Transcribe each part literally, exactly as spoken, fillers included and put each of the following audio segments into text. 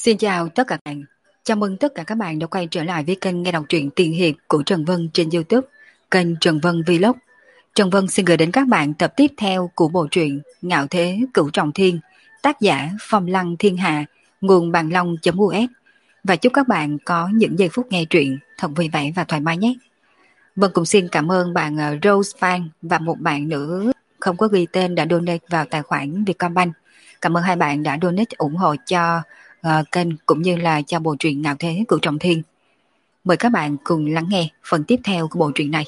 Xin chào tất cả các bạn. Chào mừng tất cả các bạn đã quay trở lại với kênh nghe đọc truyện tiền hiệp của Trần Vân trên YouTube, kênh Trần Vân Vlog. Trần Vân xin gửi đến các bạn tập tiếp theo của bộ truyện Ngạo Thế Cửu Trọng Thiên, tác giả Phong Lăng Thiên Hạ, nguồn bàn long.us. Và chúc các bạn có những giây phút nghe truyện thật vui vẻ và thoải mái nhé. Vân cũng xin cảm ơn bạn Rose Phan và một bạn nữa không có ghi tên đã donate vào tài khoản Vietcombank. Cảm ơn hai bạn đã donate ủng hộ cho uh, kênh cũng như là cho bộ truyện Ngạo Thế Cửu Trọng Thiên. Mời các bạn cùng lắng nghe phần tiếp theo của bộ truyện này.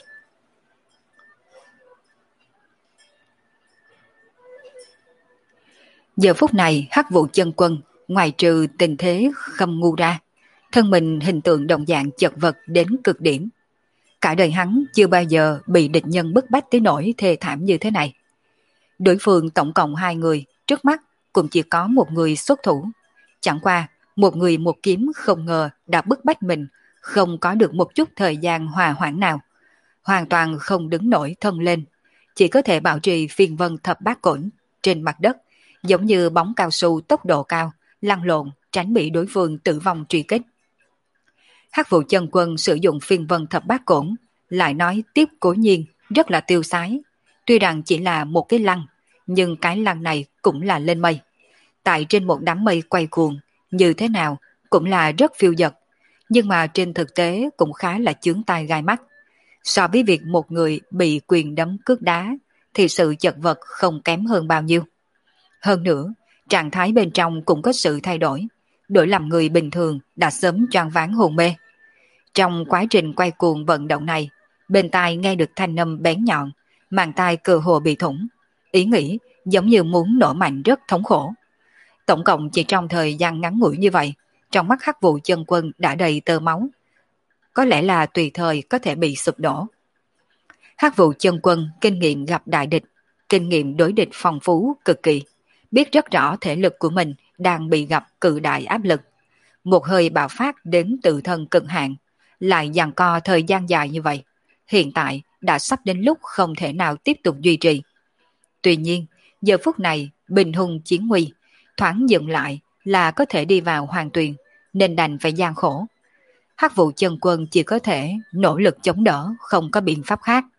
Giờ phút này Hắc Vụ Chân Quân ngoài trừ tình thế khâm ngu ra, thân mình hình tượng đồng dạng chật vật đến cực điểm. Cả đời hắn chưa bao giờ bị địch nhân bức bách tới nỗi thê thảm như thế này. Đối phương tổng cộng hai người, trước mắt cũng chỉ có một người xuất thủ. Chẳng qua, một người một kiếm không ngờ đã bức bách mình, không có được một chút thời gian hòa hoãn nào. Hoàn toàn không đứng nổi thân lên, chỉ có thể bảo trì phiên vân thập bát cổn trên mặt đất, giống như bóng cao su tốc độ cao, lăn lộn, tránh bị đối phương tử vong truy kích. Hắc Vụ Chân Quân sử dụng phiên vân thập bát cổn, lại nói tiếp cố nhiên rất là tiêu sái. Tuy rằng chỉ là một cái lăng, nhưng cái lăng này cũng là lên mây. Tại trên một đám mây quay cuồng, như thế nào cũng là rất phiêu dật, nhưng mà trên thực tế cũng khá là chướng tai gai mắt. So với việc một người bị quyền đấm cước đá, thì sự chật vật không kém hơn bao nhiêu. Hơn nữa, trạng thái bên trong cũng có sự thay đổi, đổi làm người bình thường đã sớm choáng váng hồn mê. Trong quá trình quay cuồng vận động này, bên tai nghe được thanh âm bén nhọn, màng tai cơ hồ bị thủng, ý nghĩ giống như muốn nổ mạnh rất thống khổ. Tổng cộng chỉ trong thời gian ngắn ngủi như vậy, trong mắt Hắc Vụ Chân Quân đã đầy tơ máu, có lẽ là tùy thời có thể bị sụp đổ. Hắc Vụ Chân Quân kinh nghiệm gặp đại địch, kinh nghiệm đối địch phong phú cực kỳ, biết rất rõ thể lực của mình đang bị gặp cự đại áp lực. Một hơi bạo phát đến tự thân cực hạn, lại giằng co thời gian dài như vậy, hiện tại đã sắp đến lúc không thể nào tiếp tục duy trì. Tuy nhiên, giờ phút này bình hùng chiến nguy, thoáng dừng lại là có thể đi vào hoàng tuyền, nên đành phải gian khổ. Hắc Vụ Chân Quân chỉ có thể nỗ lực chống đỡ, không có biện pháp khác.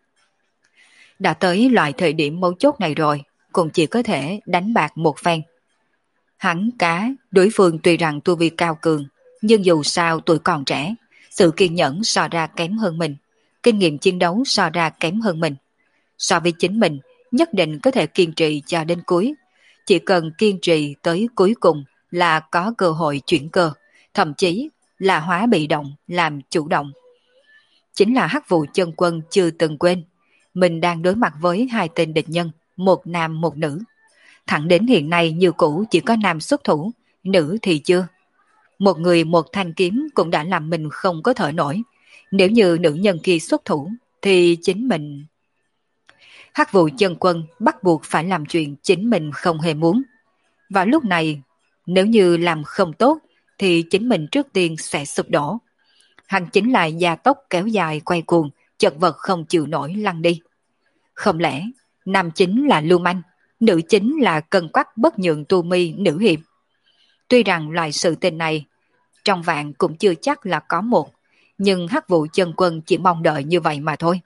Đã tới loại thời điểm mấu chốt này rồi, cũng chỉ có thể đánh bạc một phen. Hắn cá, đối phương tuy rằng tu vi cao cường, nhưng dù sao tuổi còn trẻ, sự kiên nhẫn so ra kém hơn mình, kinh nghiệm chiến đấu so ra kém hơn mình. So với chính mình, nhất định có thể kiên trì cho đến cuối. Chỉ cần kiên trì tới cuối cùng là có cơ hội chuyển cơ, thậm chí là hóa bị động làm chủ động. Chính là Hắc Vụ Chân Quân chưa từng quên, mình đang đối mặt với hai tên địch nhân, một nam một nữ. Thẳng đến hiện nay như cũ chỉ có nam xuất thủ, nữ thì chưa. Một người một thanh kiếm cũng đã làm mình không có thở nổi. Nếu như nữ nhân kia xuất thủ, thì chính mình... Hắc Vụ Chân Quân bắt buộc phải làm chuyện chính mình không hề muốn. Vào lúc này, nếu như làm không tốt, thì chính mình trước tiên sẽ sụp đổ. Hắn chính là gia tốc kéo dài quay cuồng, chật vật không chịu nổi lăn đi. Không lẽ, nam chính là lưu manh, nữ chính là cân quắc bất nhượng tu mi nữ hiệp? Tuy rằng loại sự tình này, trong vạn cũng chưa chắc là có một, nhưng Hắc Vụ Chân Quân chỉ mong đợi như vậy mà thôi.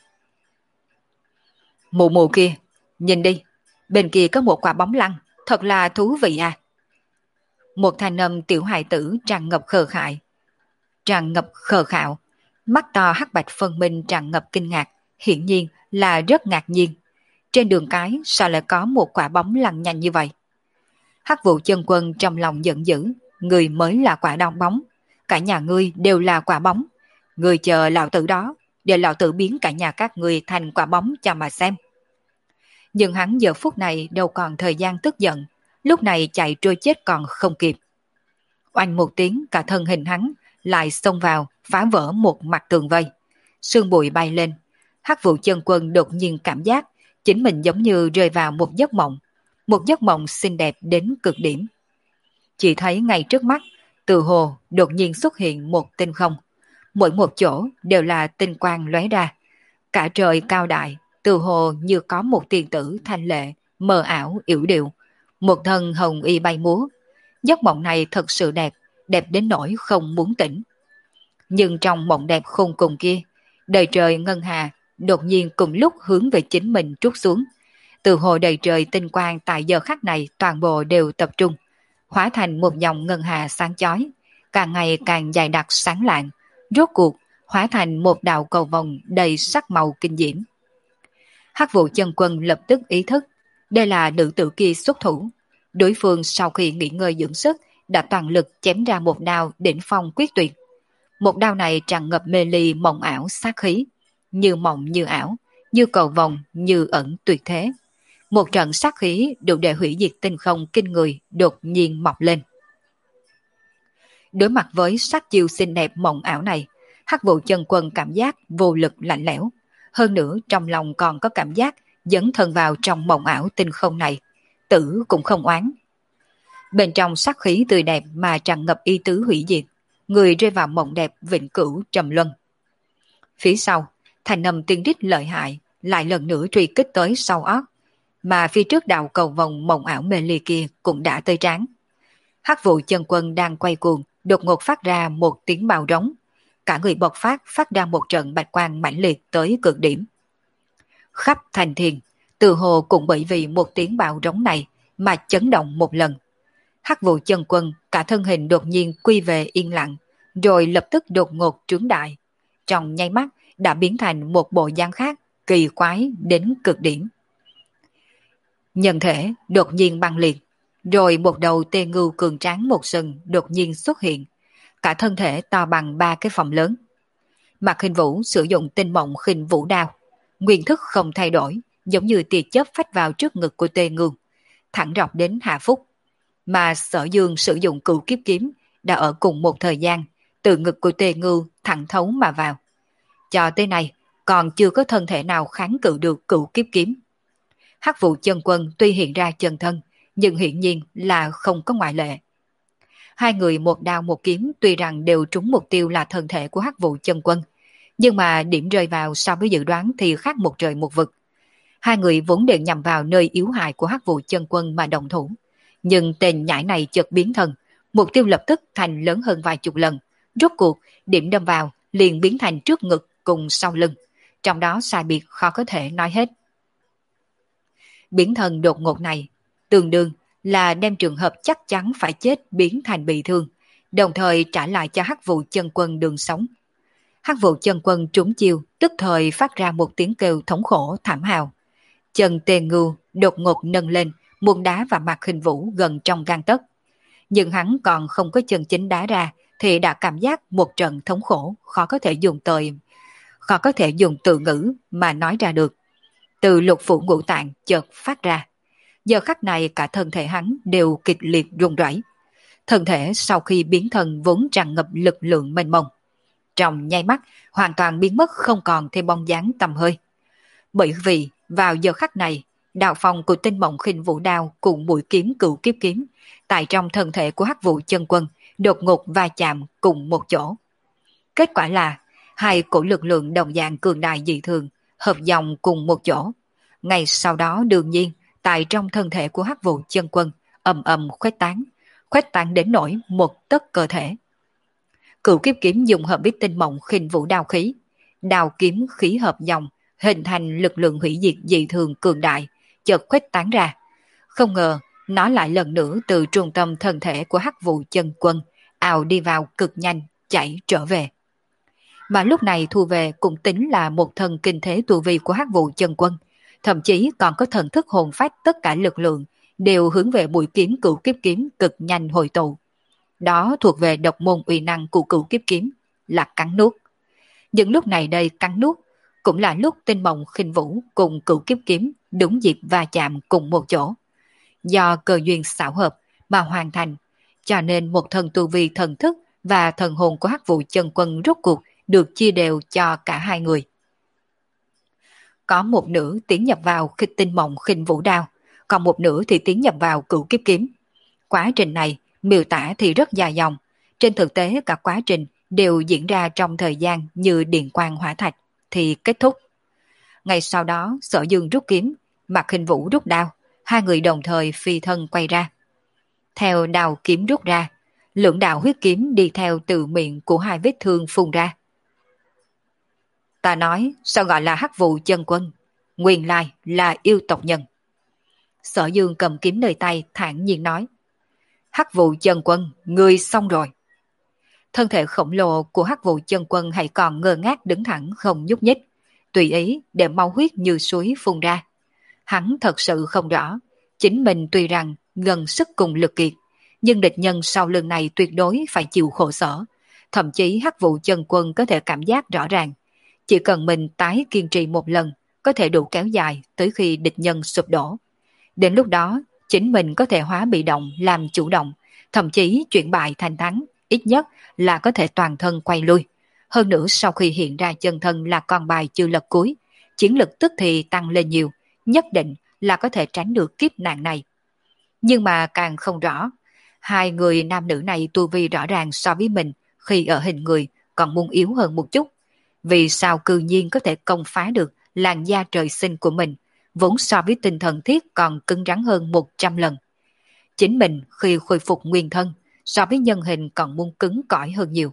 Mụ mụ kia, nhìn đi, bên kia có một quả bóng lăn, thật là thú vị à. Một thanh âm tiểu hài tử tràn ngập khờ khại, tràn ngập khờ khạo, mắt to hắc bạch phân minh tràn ngập kinh ngạc, hiển nhiên là rất ngạc nhiên. Trên đường cái sao lại có một quả bóng lăn nhanh như vậy? Hắc Vụ Chân Quân trong lòng giận dữ, người mới là quả đong bóng, cả nhà ngươi đều là quả bóng. Người chờ lão tử đó, để lão tử biến cả nhà các ngươi thành quả bóng cho mà xem. Nhưng hắn giờ phút này đâu còn thời gian tức giận, lúc này chạy trôi chết còn không kịp. Oanh một tiếng, cả thân hình hắn lại xông vào, phá vỡ một mặt tường vây. Sương bụi bay lên, Hắc Vụ Chân Quân đột nhiên cảm giác chính mình giống như rơi vào một giấc mộng, một giấc mộng xinh đẹp đến cực điểm. Chỉ thấy ngay trước mắt, từ hồ đột nhiên xuất hiện một tinh không, mỗi một chỗ đều là tinh quang lóe ra. Cả trời cao đại, từ hồ như có một tiên tử thanh lệ, mờ ảo, yểu điệu, một thân hồng y bay múa. Giấc mộng này thật sự đẹp, đẹp đến nỗi không muốn tỉnh. Nhưng trong mộng đẹp khôn cùng kia, đầy trời ngân hà đột nhiên cùng lúc hướng về chính mình trút xuống. Từ hồ đầy trời tinh quang tại giờ khắc này toàn bộ đều tập trung, hóa thành một dòng ngân hà sáng chói, càng ngày càng dày đặc sáng lạng, rốt cuộc hóa thành một đạo cầu vồng đầy sắc màu kinh diễm. Hắc Vụ Chân Quân lập tức ý thức, đây là nữ tử kia xuất thủ. Đối phương sau khi nghỉ ngơi dưỡng sức đã toàn lực chém ra một đao đỉnh phong quyết tuyệt. Một đao này tràn ngập mê ly mộng ảo sát khí, như mộng như ảo, như cầu vồng như ẩn tuyệt thế. Một trận sát khí đủ để hủy diệt tinh không kinh người đột nhiên mọc lên. Đối mặt với sát chiêu xinh đẹp mộng ảo này, Hắc Vụ Chân Quân cảm giác vô lực lạnh lẽo, hơn nữa trong lòng còn có cảm giác dấn thân vào trong mộng ảo tinh không này, tử cũng không oán. Bên trong sát khí tươi đẹp mà tràn ngập ý tứ hủy diệt, người rơi vào mộng đẹp vĩnh cửu trầm luân. Phía sau, thành âm tiên rít lợi hại lại lần nữa truy kích tới sau óc, mà phía trước đạo cầu vòng mộng ảo mê ly kia cũng đã tới trán. Hắc Vụ Chân Quân đang quay cuồng, đột ngột phát ra một tiếng bạo rống, cả người bộc phát phát ra một trận bạch quang mãnh liệt tới cực điểm. Khắp thành thiên, từ hồ cũng bởi vì một tiếng bạo rống này mà chấn động một lần. Hắc Vụ Chân Quân cả thân hình đột nhiên quy về yên lặng, rồi lập tức đột ngột trướng đại, trong nháy mắt đã biến thành một bộ dáng khác, kỳ quái đến cực điểm. Nhân thể đột nhiên băng liệt, rồi một đầu tê ngưu cường tráng một sừng đột nhiên xuất hiện, cả thân thể to bằng ba cái phòng lớn. Mạc Khinh Vũ sử dụng tinh mộng khinh vũ đao, nguyên thức không thay đổi, giống như tia chớp phách vào trước ngực của tê ngưu, thẳng rọc đến hạ phúc. Mà Sở Dương sử dụng cửu kiếp kiếm đã ở cùng một thời gian, từ ngực của tê ngưu thẳng thấu mà vào. Cho tới nay, còn chưa có thân thể nào kháng cự được cửu kiếp kiếm. Hắc Vụ Chân Quân tuy hiện ra chân thân, nhưng hiển nhiên là không có ngoại lệ. Hai người một đao một kiếm tuy rằng đều trúng mục tiêu là thân thể của Hắc Vụ Chân Quân, nhưng mà điểm rơi vào so với dự đoán thì khác một trời một vực. Hai người vốn đều nhằm vào nơi yếu hại của Hắc Vụ Chân Quân mà đồng thủ, nhưng tên nhãi này chợt biến thân, mục tiêu lập tức thành lớn hơn vài chục lần, rốt cuộc điểm đâm vào liền biến thành trước ngực cùng sau lưng, trong đó sai biệt khó có thể nói hết. Biến thân đột ngột này tương đương là đem trường hợp chắc chắn phải chết biến thành bị thương, đồng thời trả lại cho Hắc Vụ Chân Quân đường sống. Hắc Vụ Chân Quân trúng chiêu, tức thời phát ra một tiếng kêu thống khổ thảm hào. Chân tê ngưu đột ngột nâng lên, muốn đá vào Mạc Khinh Vũ gần trong gang tấc. Nhưng hắn còn không có chân chính đá ra thì đã cảm giác một trận thống khổ khó có thể dùng tời, khó có thể dùng từ ngữ mà nói ra được. Từ lục phủ ngũ tạng chợt phát ra. Giờ khắc này cả thân thể hắn đều kịch liệt run rẩy. Thân thể sau khi biến thân vốn tràn ngập lực lượng mênh mông, trong nháy mắt hoàn toàn biến mất không còn thêm bóng dáng tầm hơi. Bởi vì vào giờ khắc này, đạo phong của tinh mộng khinh vũ đao cùng mũi kiếm cửu kiếp kiếm tại trong thân thể của Hắc Vụ Chân Quân đột ngột va chạm cùng một chỗ. Kết quả là hai cổ lực lượng đồng dạng cường đại dị thường hợp dòng cùng một chỗ. Ngay sau đó đương nhiên tại trong thân thể của Hắc Vụ Chân Quân ầm ầm khuếch tán, khuếch tán đến nỗi một tấc cơ thể. Cửu kiếp kiếm dùng hợp với tinh mộng khinh vũ đao khí, đao kiếm khí hợp dòng, hình thành lực lượng hủy diệt dị thường cường đại, chợt khuếch tán ra. Không ngờ nó lại lần nữa từ trung tâm thân thể của Hắc Vụ Chân Quân ào đi vào cực nhanh, chạy trở về. Mà lúc này thu về cũng tính là một thần kinh thế tu vi của Hắc Vụ Chân Quân, thậm chí còn có thần thức hồn phách, tất cả lực lượng đều hướng về mũi kiếm cửu kiếp kiếm cực nhanh hồi tụ. Đó thuộc về độc môn uy năng của cửu kiếp kiếm, là cắn nuốt. Nhưng lúc này đây cắn nuốt cũng là lúc tinh mộng khinh vũ cùng cửu kiếp kiếm đúng dịp va chạm cùng một chỗ. Do cơ duyên xảo hợp mà hoàn thành, cho nên một thần tu vi thần thức và thần hồn của Hắc Vụ Chân Quân rốt cuộc được chia đều cho cả hai người. Có một nửa tiến nhập vào khích tinh mộng khinh vũ đao, còn một nửa thì tiến nhập vào cửu kiếp kiếm. Quá trình này miêu tả thì rất dài dòng, trên thực tế cả quá trình đều diễn ra trong thời gian như điện quang hỏa thạch thì kết thúc. Ngay sau đó Sở Dương rút kiếm, Mạc Khinh Vũ rút đao, hai người đồng thời phi thân quay ra. theo đào kiếm rút ra, lưỡng đạo huyết kiếm đi theo từ miệng của hai vết thương phun ra. Ta nói sao gọi là hắc vụ chân quân, nguyên lai là yêu tộc nhân. Sở Dương cầm kiếm nơi tay thản nhiên nói. Hắc vụ chân quân, ngươi xong rồi. Thân thể khổng lồ của hắc vụ chân quân hãy còn ngơ ngác đứng thẳng không nhúc nhích, tùy ý để máu huyết như suối phun ra. Hắn thật sự không rõ, chính mình tuy rằng gần sức cùng lực kiệt, nhưng địch nhân sau lưng này tuyệt đối phải chịu khổ sở. Thậm chí hắc vụ chân quân có thể cảm giác rõ ràng, chỉ cần mình tái kiên trì một lần, có thể đủ kéo dài tới khi địch nhân sụp đổ. Đến lúc đó, chính mình có thể hóa bị động làm chủ động, thậm chí chuyển bại thành thắng, ít nhất là có thể toàn thân quay lui. Hơn nữa sau khi hiện ra chân thân là con bài chưa lật cuối, chiến lực tức thì tăng lên nhiều, nhất định là có thể tránh được kiếp nạn này. Nhưng mà càng không rõ, hai người nam nữ này tu vi rõ ràng so với mình khi ở hình người còn muốn yếu hơn một chút. Vì sao cư nhiên có thể công phá được làn da trời sinh của mình, vốn so với tinh thần thiết còn cứng rắn hơn một trăm lần. Chính mình khi khôi phục nguyên thân, so với nhân hình còn muốn cứng cỏi hơn nhiều.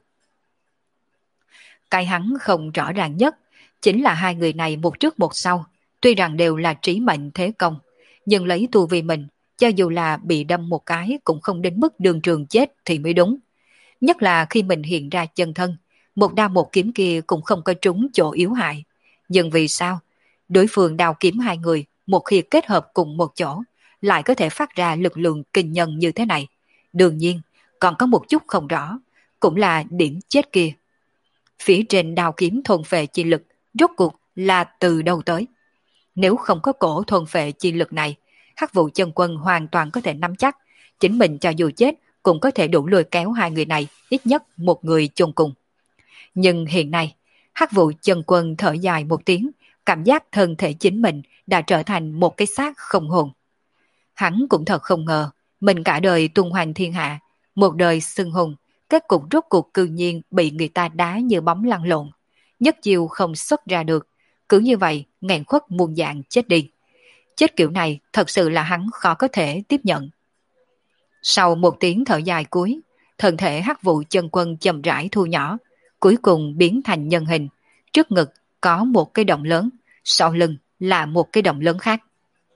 Cái hắn không rõ ràng nhất, chính là hai người này một trước một sau, tuy rằng đều là trí mệnh thế công, nhưng lấy tu vi mình, cho dù là bị đâm một cái cũng không đến mức đường trường chết thì mới đúng. Nhất là khi mình hiện ra chân thân, một đao một kiếm kia cũng không có trúng chỗ yếu hại. Nhưng vì sao? Đối phương đao kiếm hai người, một khi kết hợp cùng một chỗ, lại có thể phát ra lực lượng kinh nhân như thế này. Đương nhiên, còn có một chút không rõ, cũng là điểm chết kia. Phía trên đao kiếm thôn phệ chi lực, rốt cuộc là từ đâu tới? Nếu không có cổ thôn phệ chi lực này, hắc vụ chân quân hoàn toàn có thể nắm chắc, chính mình cho dù chết cũng có thể đủ lôi kéo hai người này, ít nhất một người chôn cùng. Nhưng hiện nay, hắc vụ chân quân thở dài một tiếng, cảm giác thân thể chính mình đã trở thành một cái xác không hồn. Hắn cũng thật không ngờ, mình cả đời tung hoành thiên hạ, một đời xưng hùng, kết cục rốt cuộc cư nhiên bị người ta đá như bóng lăn lộn, nhất chiêu không xuất ra được, cứ như vậy nghẹn khuất muôn dạng chết đi. Chết kiểu này thật sự là hắn khó có thể tiếp nhận. Sau một tiếng thở dài cuối, thân thể hắc vụ chân quân chậm rãi thu nhỏ, cuối cùng biến thành nhân hình, trước ngực có một cái động lớn, sau lưng là một cái động lớn khác.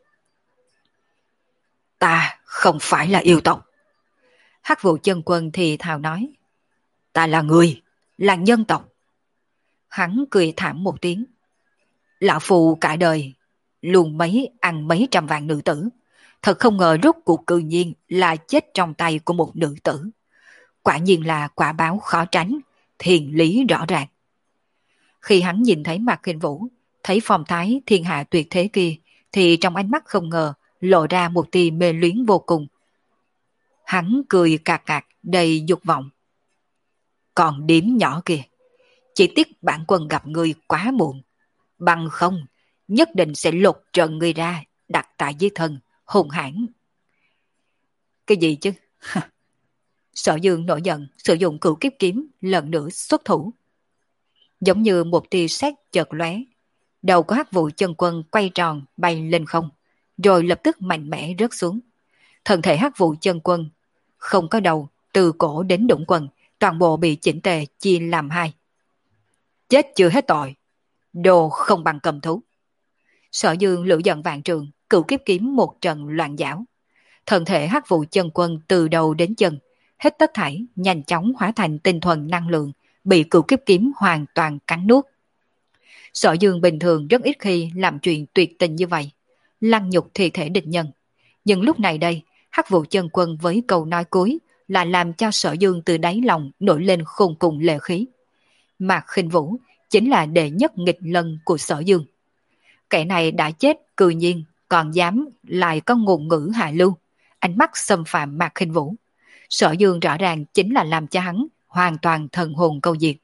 Ta không phải là yêu tộc. Hắc vụ chân quân thì thào nói. Ta là người, là nhân tộc. Hắn cười thảm một tiếng. Lão phù cả đời, luôn mấy ăn mấy trăm vạn nữ tử. Thật không ngờ rốt cuộc cự nhiên là chết trong tay của một nữ tử. Quả nhiên là quả báo khó tránh, thiền lý rõ ràng. Khi hắn nhìn thấy Mạc Khinh Vũ, thấy phong thái thiên hạ tuyệt thế kia, thì trong ánh mắt không ngờ lộ ra một tia mê luyến vô cùng. Hắn cười cạc cạc đầy dục vọng. Còn điếm nhỏ kìa, chỉ tiếc bản quân gặp người quá muộn, bằng không nhất định sẽ lột trần người ra, đặt tại dưới thân hùng hãn. Cái gì chứ? Sở Dương nổi giận, sử dụng cửu kiếp kiếm lần nữa xuất thủ. Giống như một tia sét chợt lóe, đầu của hắc vụ chân quân quay tròn bay lên không, rồi lập tức mạnh mẽ rớt xuống. Thân thể hắc vụ chân quân không có đầu, từ cổ đến đũng quần, toàn bộ bị chỉnh tề chia làm hai. Chết chưa hết tội, đồ không bằng cầm thú. Sở Dương lửa giận vạn trường, cửu kiếp kiếm một trận loạn đảo. Thân thể hắc vụ chân quân từ đầu đến chân, hết tất thảy nhanh chóng hóa thành tinh thuần năng lượng, bị cửu kiếp kiếm hoàn toàn cắn nuốt. Sở Dương bình thường rất ít khi làm chuyện tuyệt tình như vậy, lăng nhục thi thể địch nhân. Nhưng lúc này đây, hắc vụ chân quân với câu nói cuối là làm cho Sở Dương từ đáy lòng nổi lên khôn cùng lệ khí. Mạc Khinh Vũ chính là đệ nhất nghịch lân của Sở Dương. Kẻ này đã chết cư nhiên còn dám lại có ngôn ngữ hạ lưu, ánh mắt xâm phạm Mạc Khinh Vũ. Sở Dương rõ ràng chính là làm cho hắn hoàn toàn thần hồn câu diệt.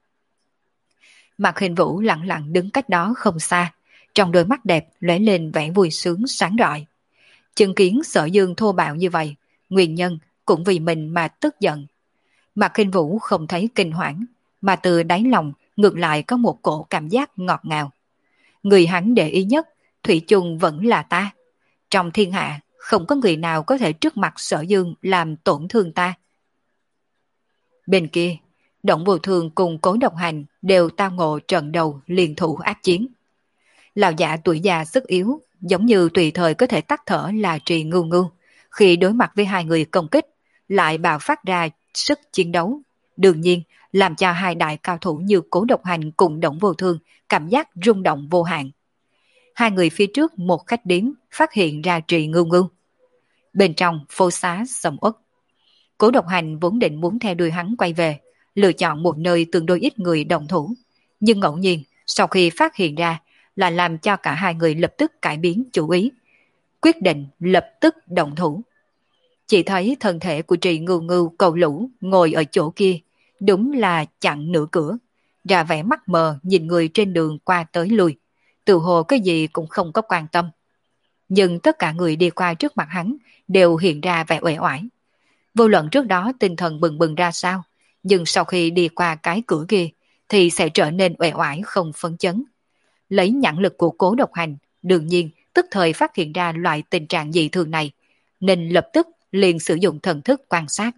Mạc Khinh Vũ lặng lặng đứng cách đó không xa, trong đôi mắt đẹp lóe lên vẻ vui sướng sáng rọi. Chứng kiến Sở Dương thô bạo như vậy, nguyên nhân cũng vì mình mà tức giận. Mạc Khinh Vũ không thấy kinh hoảng, mà từ đáy lòng ngược lại có một cổ cảm giác ngọt ngào. Người hắn để ý nhất, thủy chung vẫn là ta. Trong thiên hạ không có người nào có thể trước mặt Sở Dương làm tổn thương ta. Bên kia, Động Vô Thương cùng Cố Độc Hành đều tao ngộ trận đầu liên thủ ác chiến. Lão giả tuổi già sức yếu, giống như tùy thời có thể tắt thở là Trì Ngưu Ngưu, khi đối mặt với hai người công kích, lại bạo phát ra sức chiến đấu. Đương nhiên, làm cho hai đại cao thủ như Cố Độc Hành cùng Động Vô Thương cảm giác rung động vô hạn. Hai người phía trước một khách điếm phát hiện ra Trì Ngưu Ngưu. Bên trong phố xá sầm uất. Cố Độc Hành vốn định muốn theo đuôi hắn quay về, lựa chọn một nơi tương đối ít người đồng thủ. Nhưng ngẫu nhiên, sau khi phát hiện ra, là làm cho cả hai người lập tức cải biến chủ ý. Quyết định lập tức động thủ. Chỉ thấy thân thể của Trì Ngưu Ngưu cầu lũ ngồi ở chỗ kia, đúng là chặn nửa cửa, ra vẻ mắt mờ nhìn người trên đường qua tới lui, tự hồ cái gì cũng không có quan tâm. Nhưng tất cả người đi qua trước mặt hắn đều hiện ra vẻ uể oải. Vô luận trước đó tinh thần bừng bừng ra sao, nhưng sau khi đi qua cái cửa kia thì sẽ trở nên uể oải không phấn chấn. Lấy nhãn lực của Cố Độc Hành, đương nhiên tức thời phát hiện ra loại tình trạng dị thường này, nên lập tức liền sử dụng thần thức quan sát.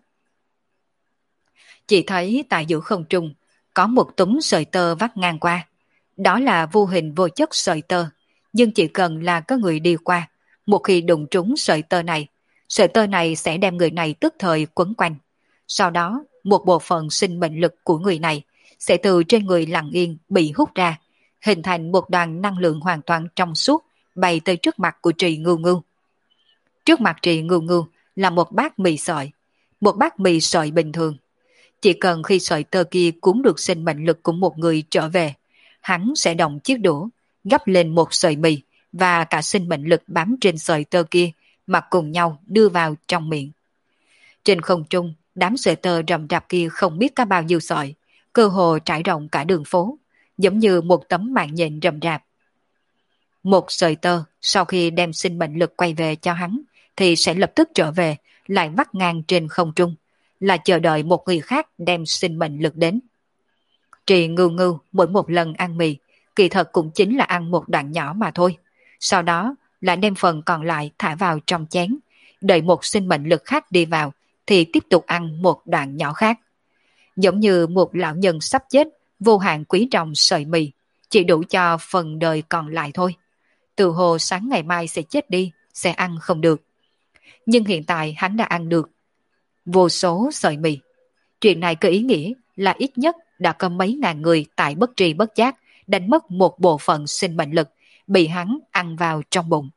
Chỉ thấy tại giữa không trung có một túm sợi tơ vắt ngang qua. Đó là vô hình vô chất sợi tơ, nhưng chỉ cần là có người đi qua, một khi đụng trúng sợi tơ này, sợi tơ này sẽ đem người này tức thời quấn quanh. Sau đó, một bộ phận sinh mệnh lực của người này sẽ từ trên người lặng yên bị hút ra, hình thành một đoàn năng lượng hoàn toàn trong suốt bay tới trước mặt của Trì Ngưu Ngưu. Trước mặt Trì Ngưu Ngưu là một bát mì sợi, một bát mì sợi bình thường. Chỉ cần khi sợi tơ kia cuốn được sinh mệnh lực của một người trở về, hắn sẽ động chiếc đũa, gấp lên một sợi mì và cả sinh mệnh lực bám trên sợi tơ kia mà cùng nhau đưa vào trong miệng. Trên không trung, đám sợi tơ rậm rạp kia không biết có bao nhiêu sợi, cơ hồ trải rộng cả đường phố, giống như một tấm mạng nhện rậm rạp. Một sợi tơ sau khi đem sinh mệnh lực quay về cho hắn thì sẽ lập tức trở về, lại vắt ngang trên không trung, là chờ đợi một người khác đem sinh mệnh lực đến. Trì Ngưu Ngưu mỗi một lần ăn mì, kỳ thật cũng chính là ăn một đoạn nhỏ mà thôi. Sau đó lại đem phần còn lại thả vào trong chén, đợi một sinh mệnh lực khác đi vào thì tiếp tục ăn một đoạn nhỏ khác. Giống như một lão nhân sắp chết, vô hạn quý trọng sợi mì, chỉ đủ cho phần đời còn lại thôi. Từ hồ sáng ngày mai sẽ chết đi, sẽ ăn không được. Nhưng hiện tại hắn đã ăn được vô số sợi mì. Chuyện này có ý nghĩa là ít nhất đã có mấy ngàn người tại bất tri bất giác đánh mất một bộ phận sinh mệnh lực, bị hắn ăn vào trong bụng.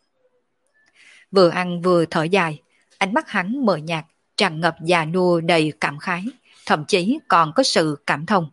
Vừa ăn vừa thở dài, ánh mắt hắn mờ nhạt, tràn ngập già nua đầy cảm khái, thậm chí còn có sự cảm thông.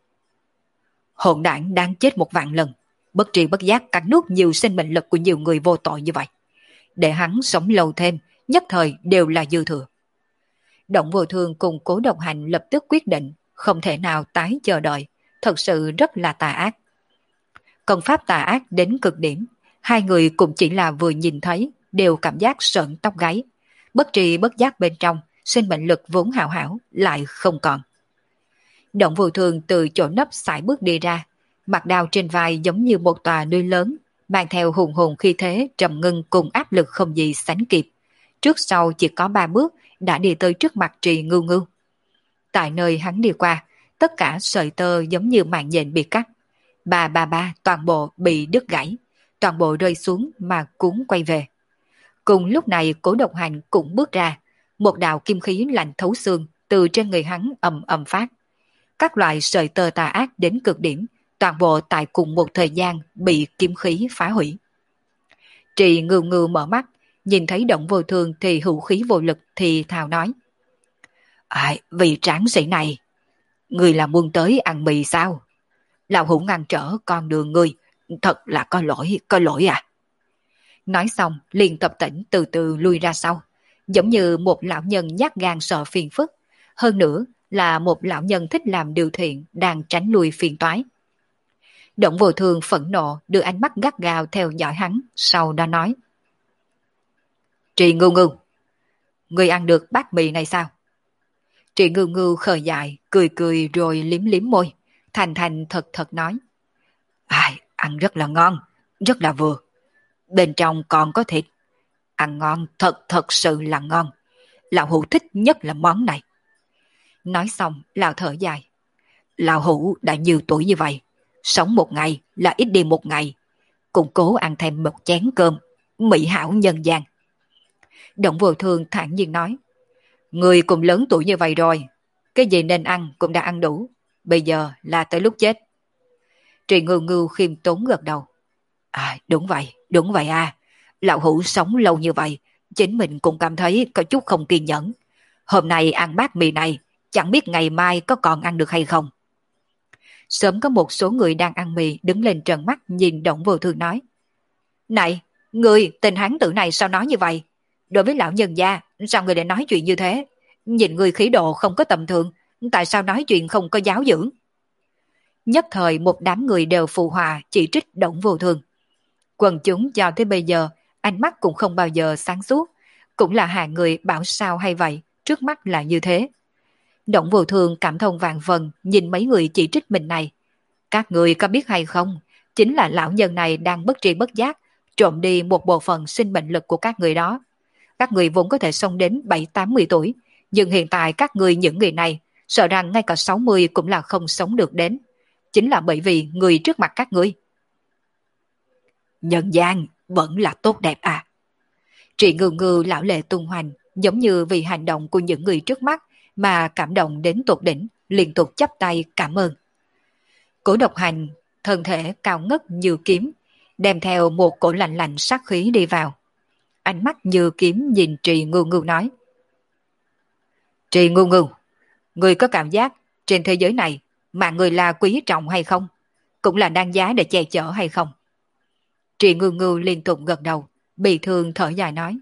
Hỗn đản đang chết một vạn lần, bất tri bất giác cắn nuốt nhiều sinh mệnh lực của nhiều người vô tội như vậy. Để hắn sống lâu thêm, nhất thời đều là dư thừa. Động Vô Thương cùng Cố Độc Hành lập tức quyết định không thể nào tái chờ đợi, thật sự rất là tà ác. Công pháp tà ác đến cực điểm, hai người cũng chỉ là vừa nhìn thấy đều cảm giác sợn tóc gáy. Bất tri bất giác bên trong, sinh mệnh lực vốn hảo hảo lại không còn. Động Vô Thương từ chỗ nấp sải bước đi ra, mặt đao trên vai giống như một tòa núi lớn, mang theo hùng hùng khí thế trầm ngưng cùng áp lực không gì sánh kịp. Trước sau chỉ có ba bước đã đi tới trước mặt Trì Ngưu Ngưu. Tại nơi hắn đi qua, tất cả sợi tơ giống như mạng nhện bị cắt. Ba ba ba toàn bộ bị đứt gãy, toàn bộ rơi xuống mà cuốn quay về. Cùng lúc này Cố Độc Hành cũng bước ra, một đạo kim khí lạnh thấu xương từ trên người hắn ầm ầm phát. Các loại sợi tơ tà ác đến cực điểm, toàn bộ tại cùng một thời gian bị kim khí phá hủy. Trì Ngưu Ngưu mở mắt, nhìn thấy Động Vô Thương thì hữu khí vô lực thì thào nói. À, vì tráng sĩ này, người là muốn tới ăn mì sao? Lão hữu ngăn trở con đường người, thật là có lỗi, có lỗi à? Nói xong liền tập tễnh từ từ lui ra sau, giống như một lão nhân nhát gan sợ phiền phức, hơn nữa là một lão nhân thích làm điều thiện đang tránh lui phiền toái. Động Vô Thương phẫn nộ đưa ánh mắt gắt gao theo dõi hắn, sau đó nói. Trì Ngưu Ngưu, người ăn được bát mì này sao? Trì Ngưu Ngưu khờ dại, cười cười rồi liếm liếm môi, thành thành thật thật nói. Ai, ăn rất là ngon, rất là vừa. Bên trong còn có thịt. Ăn ngon, thật thật sự là ngon. Lão Hữu thích nhất là món này. Nói xong, lão thở dài. Lão Hữu đã nhiều tuổi như vậy, sống một ngày là ít đi một ngày, cũng cố ăn thêm một chén cơm, mỹ hảo nhân gian. Động Vô Thương thản nhiên nói, người cũng lớn tuổi như vậy rồi, cái gì nên ăn cũng đã ăn đủ, bây giờ là tới lúc chết. Trì Ngưu Ngưu khiêm tốn gật đầu. À đúng vậy, đúng vậy à, Lão Hữu sống lâu như vậy, chính mình cũng cảm thấy có chút không kiên nhẫn. Hôm nay ăn bát mì này, chẳng biết ngày mai có còn ăn được hay không. Sớm có một số người đang ăn mì đứng lên trợn mắt nhìn Động Vô Thương nói. Này, người, tên hán tử này sao nói như vậy? Đối với lão nhân gia, sao người lại nói chuyện như thế? Nhìn người khí độ không có tầm thường, tại sao nói chuyện không có giáo dưỡng? Nhất thời một đám người đều phụ hòa chỉ trích Động Vô Thương. Quần chúng cho tới bây giờ, ánh mắt cũng không bao giờ sáng suốt, cũng là hạng người bảo sao hay vậy, trước mắt là như thế. Động Vô Thương cảm thông vạn phần nhìn mấy người chỉ trích mình này. Các người có biết hay không, chính là lão nhân này đang bất tri bất giác trộm đi một bộ phận sinh mệnh lực của các người đó. Các người vốn có thể sống đến bảy tám mươi tuổi, nhưng hiện tại các người những người này sợ rằng ngay cả sáu mươi cũng là không sống được đến. Chính là bởi vì người trước mặt các người. Nhân gian vẫn là tốt đẹp à. Trị Ngưu Ngưu lão lệ tung hoành, giống như vì hành động của những người trước mắt mà cảm động đến tột đỉnh, liên tục chắp tay cảm ơn. Cổ Độc Hành, thân thể cao ngất như kiếm, đem theo một cổ lạnh lạnh sát khí đi vào. Ánh mắt như kiếm nhìn Trì Ngưu Ngưu nói. Trì Ngưu Ngưu, người có cảm giác trên thế giới này mà người là quý trọng hay không? Cũng là đáng giá để che chở hay không? Trì Ngưu Ngưu liên tục gật đầu, bị thương thở dài nói.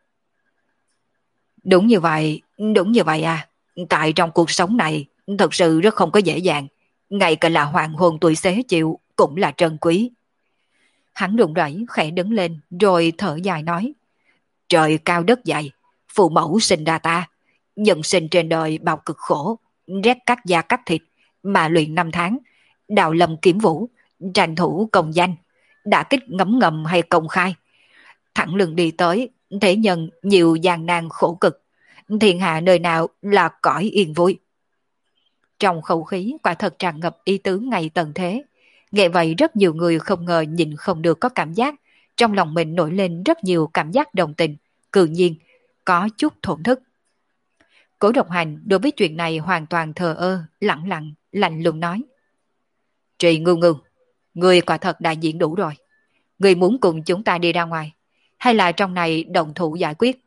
Đúng như vậy, đúng như vậy à. Tại trong cuộc sống này, thật sự rất không có dễ dàng. Ngay cả là hoàng hôn tuổi xế chịu cũng là trân quý. Hắn rụng rẩy khẽ đứng lên rồi thở dài nói. Trời cao đất dày, phụ mẫu sinh ra ta. Nhân sinh trên đời bao cực khổ, rét cắt da cắt thịt, mà luyện năm tháng, đào lâm kiếm vũ, tranh thủ công danh, đã kích ngấm ngầm hay công khai. Thẳng lưng đi tới, thế nhân nhiều gian nan khổ cực, thiên hạ nơi nào là cõi yên vui. Trong khẩu khí quả thật tràn ngập ý tứ ngày tận thế. Nghe vậy rất nhiều người không ngờ nhìn không được có cảm giác, trong lòng mình nổi lên rất nhiều cảm giác đồng tình, cự nhiên, có chút thổn thức. Cố Độc Hành đối với chuyện này hoàn toàn thờ ơ, lặng lặng, lạnh lùng nói. Trì Ngưu Ngưu, người quả thật đã diễn đủ rồi. Người muốn cùng chúng ta đi ra ngoài, hay là trong này đồng thủ giải quyết?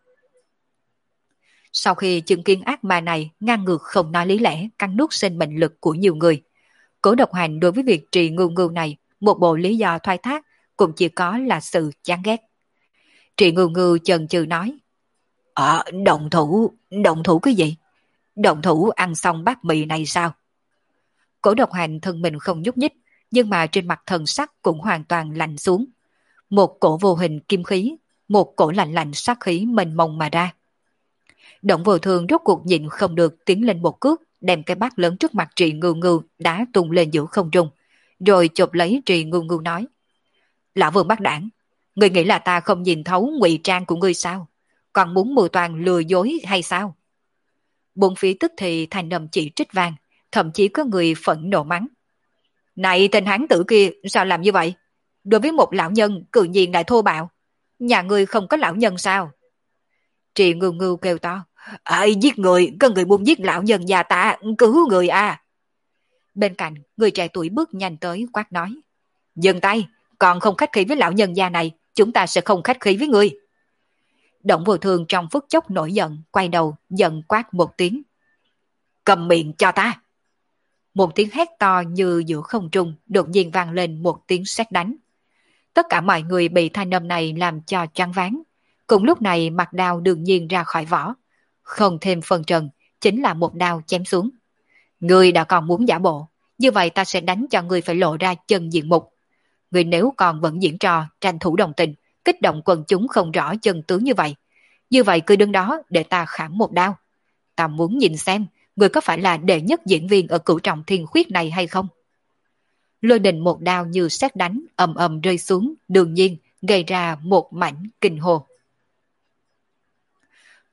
Sau khi chứng kiến ác ma này ngang ngược không nói lý lẽ, cắn nuốt sinh mệnh lực của nhiều người, Cố Độc Hành đối với việc Trì Ngưu Ngưu này một bộ lý do thoái thác cũng chỉ có là sự chán ghét. Trì Ngưu Ngưu chần chừ nói. Ờ, động thủ, động thủ cái gì? Động thủ ăn xong bát mì này sao? Cố Độc Hành thân mình không nhúc nhích, nhưng mà trên mặt thần sắc cũng hoàn toàn lạnh xuống. Một cổ vô hình kim khí, một cổ lạnh lạnh sát khí mênh mông mà ra. Động Vô Thương rốt cuộc nhịn không được tiến lên một cước, đem cái bát lớn trước mặt Trì Ngưu Ngưu đá tung lên giữa không trung, rồi chộp lấy Trì Ngưu Ngưu nói. Lão Vương Bát Đảng, người nghĩ là ta không nhìn thấu ngụy trang của ngươi sao? Còn muốn mưu toàn lừa dối hay sao? Bốn phía tức thì thành âm chỉ trích vang, thậm chí có người phẫn nộ mắng. Này tên hán tử kia, sao làm như vậy? Đối với một lão nhân cự nhiên lại thô bạo. Nhà ngươi không có lão nhân sao? Trì Ngưu Ngưu kêu to. Ê, giết người, có người muốn giết lão nhân già ta, cứu người à. Bên cạnh, người trẻ tuổi bước nhanh tới quát nói. Dừng tay, còn không khách khí với lão nhân già này, chúng ta sẽ không khách khí với ngươi. Động Vô Thương trong phút chốc nổi giận, quay đầu, giận quát một tiếng. Cầm miệng cho ta. Một tiếng hét to như giữa không trung, đột nhiên vang lên một tiếng sét đánh. Tất cả mọi người bị thanh âm này làm cho choáng váng. Cùng lúc này mặt đao đương nhiên ra khỏi vỏ. Không thêm phân trần, chính là một đao chém xuống. Ngươi đã còn muốn giả bộ, như vậy ta sẽ đánh cho ngươi phải lộ ra chân diện mục. Ngươi nếu còn vẫn diễn trò, tranh thủ đồng tình, kích động quần chúng không rõ chân tướng như vậy. Như vậy cứ đứng đó để ta khảm một đao. Ta muốn nhìn xem, ngươi có phải là đệ nhất diễn viên ở Cửu Trọng Thiên Khuyết này hay không? Lôi Đình một đao như sét đánh, ầm ầm rơi xuống, đương nhiên gây ra một mảnh kinh hồ.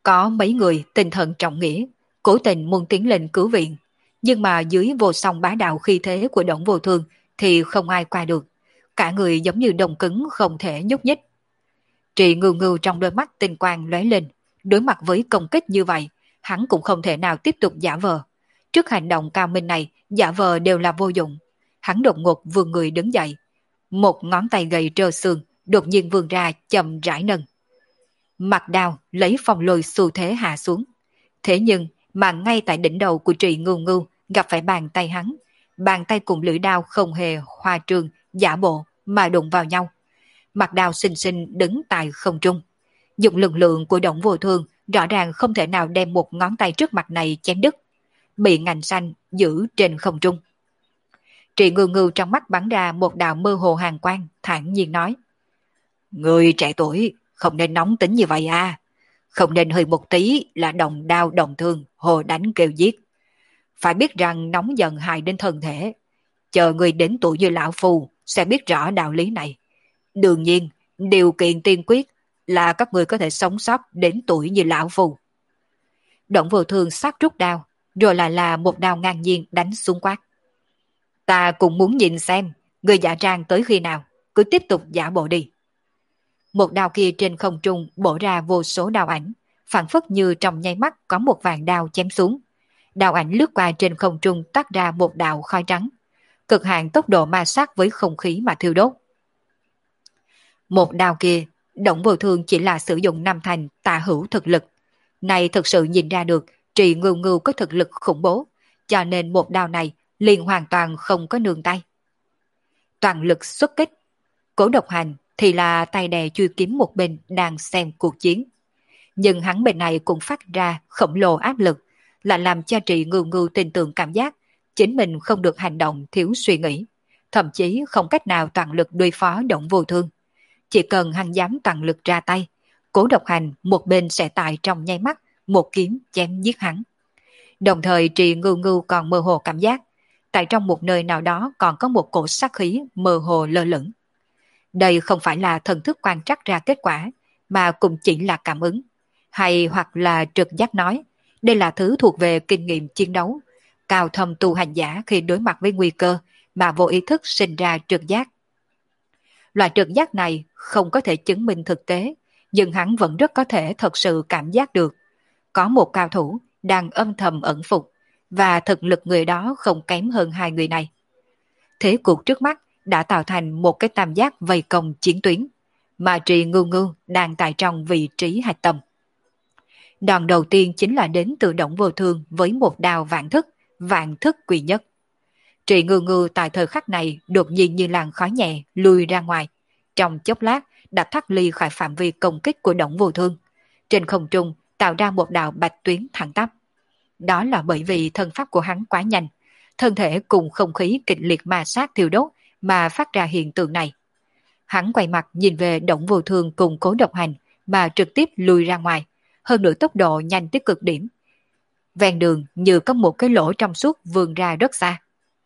Có mấy người tinh thần trọng nghĩa, cố tình muốn tiến lên cứu viện, nhưng mà dưới vô song bá đạo khí thế của Đổng Vô Thương thì không ai qua được, cả người giống như đồng cứng không thể nhúc nhích. Trị Ngưu Ngưu trong đôi mắt tinh quang lóe lên, đối mặt với công kích như vậy, hắn cũng không thể nào tiếp tục giả vờ. Trước hành động cao minh này, giả vờ đều là vô dụng. Hắn đột ngột vươn người đứng dậy, một ngón tay gầy trơ xương đột nhiên vươn ra chậm rãi nâng. Mặt đao lấy phong lôi xu thế hạ xuống. Thế nhưng mà ngay tại đỉnh đầu của Trị Ngưu Ngưu gặp phải bàn tay hắn, bàn tay cùng lưỡi đao không hề hoa trương giả bộ mà đụng vào nhau. Mặt đao xinh xinh đứng tại không trung. Dụng lực lượng của Đổng Vô Thương rõ ràng không thể nào đem một ngón tay trước mặt này chém đứt, bị ngành xanh giữ trên không trung. Trị Ngưu Ngưu trong mắt bắn ra một đạo mơ hồ hàn quang, thản nhiên nói: Người trẻ tuổi không nên nóng tính như vậy à, không nên hơi một tí là đồng đao đồng thương, hồ đánh kêu giết. Phải biết rằng nóng giận hại đến thân thể, chờ người đến tuổi như lão phu sẽ biết rõ đạo lý này. Đương nhiên, điều kiện tiên quyết là các người có thể sống sót đến tuổi như lão phu. Đổng Vô Thương sát rút đao, rồi lại là một đao ngang nhiên đánh xuống quát: Ta cũng muốn nhìn xem, người giả trang tới khi nào, cứ tiếp tục giả bộ đi. Một đao kia trên không trung bổ ra vô số đao ảnh, phản phất như trong nháy mắt có một vàng đao chém xuống. Đao ảnh lướt qua trên không trung tắt ra một đạo khói trắng, cực hạn tốc độ ma sát với không khí mà thiêu đốt. Một đao kia, Đổng Vô Thương chỉ là sử dụng năm thành tà hữu thực lực. Này thực sự nhìn ra được Trị Ngưu Ngưu có thực lực khủng bố, cho nên một đao này liền hoàn toàn không có nương tay. Toàn lực xuất kích, Cố Độc Hành thì là tay đè chui kiếm một bên đang xem cuộc chiến. Nhưng hắn bên này cũng phát ra khổng lồ áp lực, là làm cho Trị Ngưu Ngưu tin tưởng cảm giác chính mình không được hành động thiếu suy nghĩ, thậm chí không cách nào toàn lực đối phó Đổng Vô Thương. Chỉ cần hắn dám toàn lực ra tay, Cố Độc Hành một bên sẽ tại trong nháy mắt một kiếm chém giết hắn. Đồng thời Trị Ngưu Ngưu còn mơ hồ cảm giác, tại trong một nơi nào đó còn có một cổ sát khí mơ hồ lơ lửng. Đây không phải là thần thức quan trắc ra kết quả, mà cũng chỉ là cảm ứng, hay hoặc là trực giác nói, đây là thứ thuộc về kinh nghiệm chiến đấu, cao thâm tu hành giả khi đối mặt với nguy cơ mà vô ý thức sinh ra trực giác. Loại trực giác này không có thể chứng minh thực tế, nhưng hắn vẫn rất có thể thật sự cảm giác được. Có một cao thủ đang âm thầm ẩn phục, và thực lực người đó không kém hơn hai người này. Thế cuộc trước mắt đã tạo thành một cái tam giác vây công chiến tuyến, mà Trị Ngưu Ngưu đang tại trong vị trí hạch tâm. Đòn đầu tiên chính là đến từ Đổng Vô Thương với một đao vạn thức, vạn thức quỷ nhất. Trị Ngưu Ngưu tại thời khắc này đột nhiên như làn khói nhẹ lùi ra ngoài, trong chốc lát đã thoát ly khỏi phạm vi công kích của Đổng Vô Thương. Trên không trung tạo ra một đạo bạch tuyến thẳng tắp. Đó là bởi vì thân pháp của hắn quá nhanh, thân thể cùng không khí kịch liệt ma sát thiêu đốt mà phát ra hiện tượng này. Hắn quay mặt nhìn về Đổng Vô Thương cùng Cố Độc Hành mà trực tiếp lùi ra ngoài, hơn nữa tốc độ nhanh tới cực điểm. Ven đường như có một cái lỗ trong suốt vươn ra rất xa.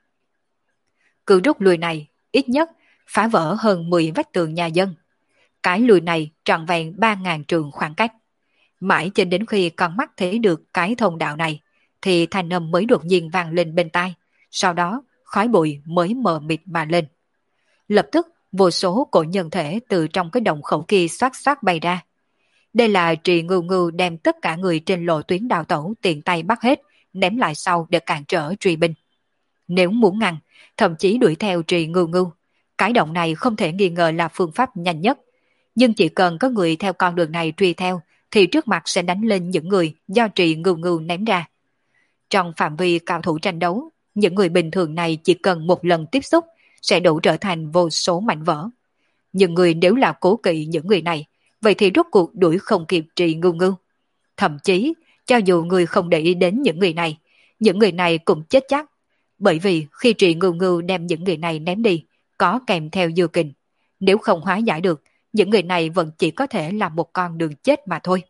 Cứ rút lùi này ít nhất phá vỡ hơn mười vách tường nhà dân. Cái lùi này trọn vẹn ba ngàn trường khoảng cách. Mãi cho đến khi con mắt thấy được cái thông đạo này, thì thanh âm mới đột nhiên vang lên bên tai, sau đó khói bụi mới mờ mịt mà lên. Lập tức vô số cổ nhân thể từ trong cái động khẩu kia xoát xoát bay ra. Đây là Trị Ngưu Ngưu đem tất cả người trên lộ tuyến đào tẩu tiện tay bắt hết, ném lại sau để cản trở truy binh. Nếu muốn ngăn, thậm chí đuổi theo Trị Ngưu Ngưu, cái động này không thể nghi ngờ là phương pháp nhanh nhất. Nhưng chỉ cần có người theo con đường này truy theo, thì trước mặt sẽ đánh lên những người do Trị Ngưu Ngưu ném ra. Trong phạm vi cao thủ tranh đấu, những người bình thường này chỉ cần một lần tiếp xúc sẽ đủ trở thành vô số mảnh vỡ. Nhưng người nếu là cố kỵ những người này, vậy thì rốt cuộc đuổi không kịp Trị Ngưu Ngưu. Thậm chí, cho dù người không để ý đến những người này, những người này cũng chết chắc. Bởi vì khi Trị Ngưu Ngưu đem những người này ném đi, có kèm theo dư kình. Nếu không hóa giải được, những người này vẫn chỉ có thể là một con đường chết mà thôi.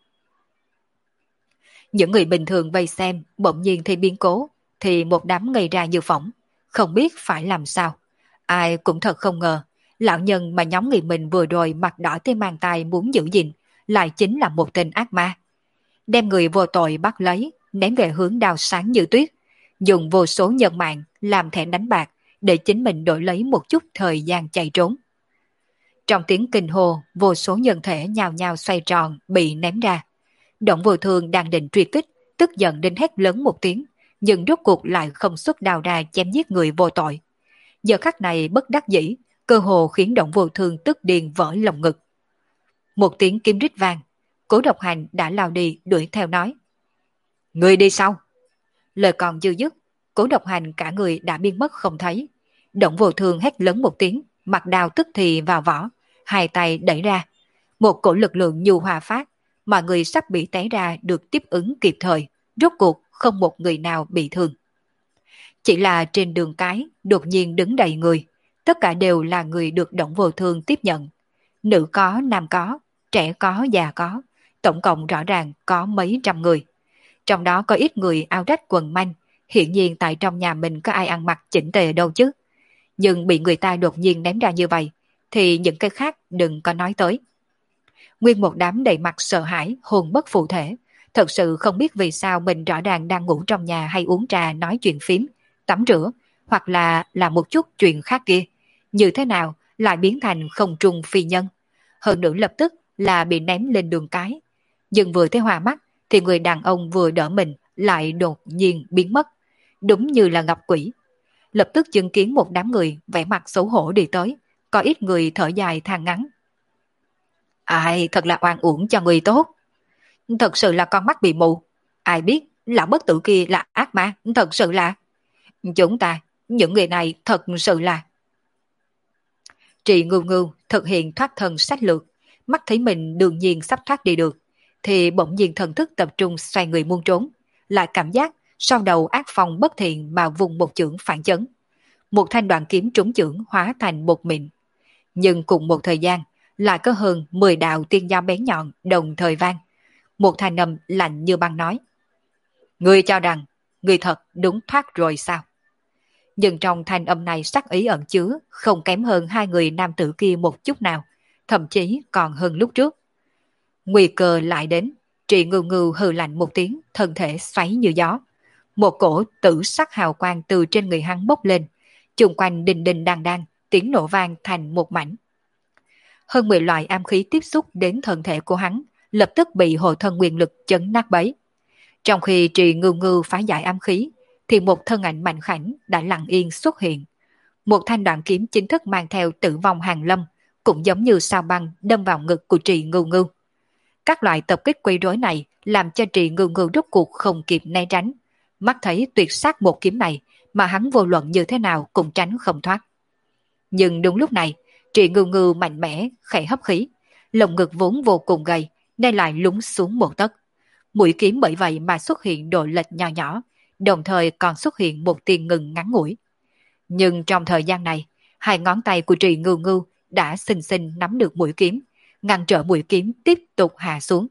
Những người bình thường vây xem, bỗng nhiên thì biến cố, thì một đám ngây ra như phỏng, không biết phải làm sao. Ai cũng thật không ngờ, lão nhân mà nhóm người mình vừa rồi mặt đỏ tới mang tay muốn giữ gìn, lại chính là một tên ác ma. đem người vô tội bắt lấy, ném về hướng đao sáng như tuyết, dùng vô số nhân mạng làm thẻ đánh bạc để chính mình đổi lấy một chút thời gian chạy trốn. Trong tiếng kinh hô, vô số nhân thể nhào nhào xoay tròn bị ném ra. Động Vô Thương đang định truy kích, tức giận đến hét lớn một tiếng, nhưng rốt cuộc lại không xuất đao ra chém giết người vô tội. Giờ khắc này bất đắc dĩ, cơ hồ khiến Động Vô Thương tức điên vỡ lồng ngực. Một tiếng kim rít vang, Cố Độc Hành đã lao đi đuổi theo nói: Người đi sau. Lời còn chưa dứt, Cố Độc Hành cả người đã biến mất không thấy. Động Vô Thương hét lớn một tiếng, mặt đao tức thì vào vỏ, hai tay đẩy ra. Một cổ lực lượng nhu hòa phát, mọi người sắp bị té ra được tiếp ứng kịp thời, rốt cuộc không một người nào bị thương. Chỉ là trên đường cái đột nhiên đứng đầy người, tất cả đều là người được Động Vô Thương tiếp nhận. Nữ có, nam có, trẻ có, già có, tổng cộng rõ ràng có mấy trăm người. Trong đó có ít người áo rách quần manh, hiện nhiên tại trong nhà mình có ai ăn mặc chỉnh tề đâu chứ. Nhưng bị người ta đột nhiên ném ra như vậy, thì những cái khác đừng có nói tới. Nguyên một đám đầy mặt sợ hãi, hồn bất phụ thể, thật sự không biết vì sao mình rõ ràng đang ngủ trong nhà hay uống trà nói chuyện phím, tắm rửa, hoặc là làm một chút chuyện khác kia. Như thế nào lại biến thành không trung phi nhân? Hơn nữa lập tức là bị ném lên đường cái. Nhưng vừa thấy hoa mắt, thì người đàn ông vừa đỡ mình lại đột nhiên biến mất. Đúng như là gặp quỷ. Lập tức chứng kiến một đám người vẻ mặt xấu hổ đi tới, có ít người thở dài than ngắn. Ai, thật là oan uổng cho người tốt. Thật sự là con mắt bị mù. Ai biết lão bất tử kia là ác ma, thật sự là. Chúng ta, những người này thật sự là. Trì Ngưu Ngưu thực hiện thoát thân sách lược, mắt thấy mình đương nhiên sắp thoát đi được, thì bỗng nhiên thần thức tập trung xoay người muốn trốn, lại cảm giác sau đầu ác phong bất thiện mà vùng một chưởng phản chấn. Một thanh đoạn kiếm trúng chưởng hóa thành một mịn. Nhưng cùng một thời gian, lại có hơn mười đạo tiên dao bén nhọn đồng thời vang. Một thanh âm lạnh như băng nói: Ngươi cho rằng, ngươi thật đúng thoát rồi sao? Nhưng trong thanh âm này sắc ý ẩn chứa không kém hơn hai người nam tử kia một chút nào, thậm chí còn hơn lúc trước. Nguy cơ lại đến, Trị Ngưu Ngưu hừ lạnh một tiếng, thân thể xoáy như gió. Một cổ tử sắc hào quang từ trên người hắn bốc lên, chung quanh đình đình đang đang, tiếng nổ vang thành một mảnh. Hơn mười loại am khí tiếp xúc đến thân thể của hắn, lập tức bị hộ thân nguyên lực chấn nát bấy. Trong khi Trì Ngưu Ngưu phá giải am khí, thì một thân ảnh mạnh khảnh đã lặng yên xuất hiện. Một thanh đoạn kiếm chính thức mang theo tử vong hàng lâm, cũng giống như sao băng đâm vào ngực của Trì Ngưu Ngưu. Các loại tập kích quấy rối này làm cho Trì Ngưu Ngưu rốt cuộc không kịp né tránh. Mắt thấy tuyệt sát một kiếm này mà hắn vô luận như thế nào cũng tránh không thoát. Nhưng đúng lúc này, Trì Ngưu Ngưu mạnh mẽ, khẽ hấp khí, lồng ngực vốn vô cùng gầy, nên lại lún xuống một tấc. Mũi kiếm bởi vậy mà xuất hiện độ lệch nhỏ nhỏ, đồng thời còn xuất hiện một tia ngừng ngắn ngủi. Nhưng trong thời gian này, hai ngón tay của Trì Ngưu Ngưu đã xinh xinh nắm được mũi kiếm, ngăn trở mũi kiếm tiếp tục hạ xuống.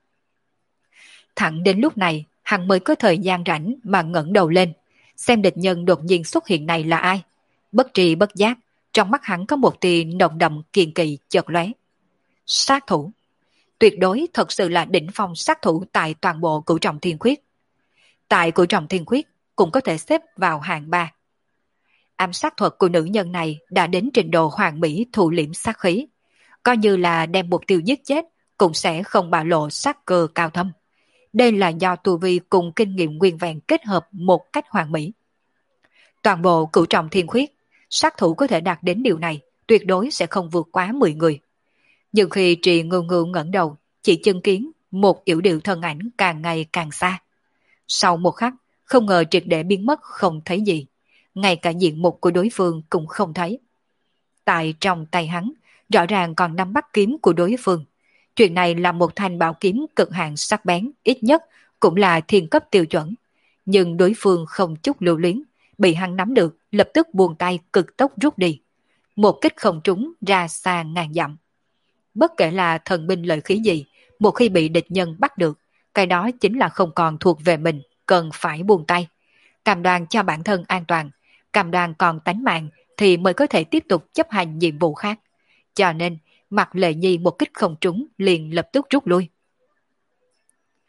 Thẳng đến lúc này, hắn mới có thời gian rảnh mà ngẩng đầu lên, xem địch nhân đột nhiên xuất hiện này là ai. Bất tri bất giác, trong mắt hắn có một tia nồng đậm kiên kỳ chợt lóe. Sát thủ. Tuyệt đối thật sự là đỉnh phong sát thủ tại toàn bộ Cửu Trọng Thiên Khuyết. Tại Cửu Trọng Thiên Khuyết cũng có thể xếp vào hạng ba. Ám sát thuật của nữ nhân này đã đến trình độ hoàn mỹ thủ liễm sát khí. Coi như là đem mục tiêu giết chết cũng sẽ không bạo lộ sát cơ cao thâm. Đây là do tu vi cùng kinh nghiệm nguyên vẹn kết hợp một cách hoàn mỹ. Toàn bộ Cửu Trọng Thiên Khuyết, sát thủ có thể đạt đến điều này tuyệt đối sẽ không vượt quá mười người. Nhưng khi Trì Ngưu Ngưu ngẩng đầu, chỉ chứng kiến một yểu điệu thân ảnh càng ngày càng xa. Sau một khắc, không ngờ triệt để biến mất không thấy gì. Ngay cả diện mục của đối phương cũng không thấy. Tại trong tay hắn, rõ ràng còn nắm bắt kiếm của đối phương. Chuyện này là một thanh bảo kiếm cực hạn sắc bén, ít nhất cũng là thiên cấp tiêu chuẩn. Nhưng đối phương không chút lưu luyến, bị hắn nắm được, lập tức buông tay cực tốc rút đi. Một kích không trúng ra xa ngàn dặm. Bất kể là thần binh lợi khí gì, một khi bị địch nhân bắt được, cái đó chính là không còn thuộc về mình, cần phải buông tay. Cam đoan cho bản thân an toàn, cam đoan còn tánh mạng thì mới có thể tiếp tục chấp hành nhiệm vụ khác. Cho nên, Mạc Lệ Nhi một kích không trúng liền lập tức rút lui.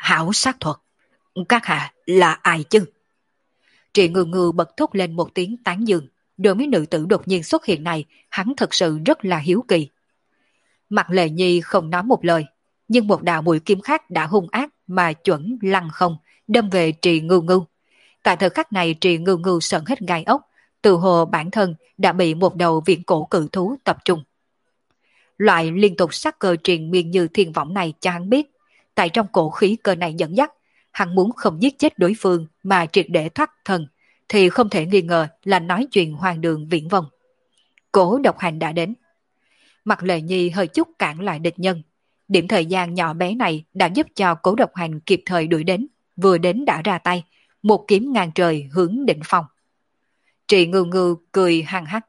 Hảo sát thuật, các hạ là ai chứ? Trị Ngư Ngư bật thốt lên một tiếng tán dương. Đối với nữ tử đột nhiên xuất hiện này, hắn thật sự rất là hiếu kỳ. Mặt Lệ Nhi không nói một lời, nhưng một đạo mũi kiếm khác đã hung ác mà chuẩn lăng không, đâm về Trì Ngưu Ngưu. Tại thời khắc này Trì Ngưu Ngưu sợn hết gai ốc, từ hồ bản thân đã bị một đầu viễn cổ cự thú tập trung. Loại liên tục sắc cơ triền miên như thiên võng này cho hắn biết, tại trong cổ khí cơ này dẫn dắt, hắn muốn không giết chết đối phương mà triệt để thoát thân, thì không thể nghi ngờ là nói chuyện hoang đường viễn vông. Cố Độc Hành đã đến. Mặt Lệ Nhi hơi chút cản lại địch nhân. Điểm thời gian nhỏ bé này đã giúp cho Cố Độc Hành kịp thời đuổi đến, vừa đến đã ra tay, một kiếm ngang trời hướng đỉnh phong. Trị Ngưu Ngưu cười hăng hắc.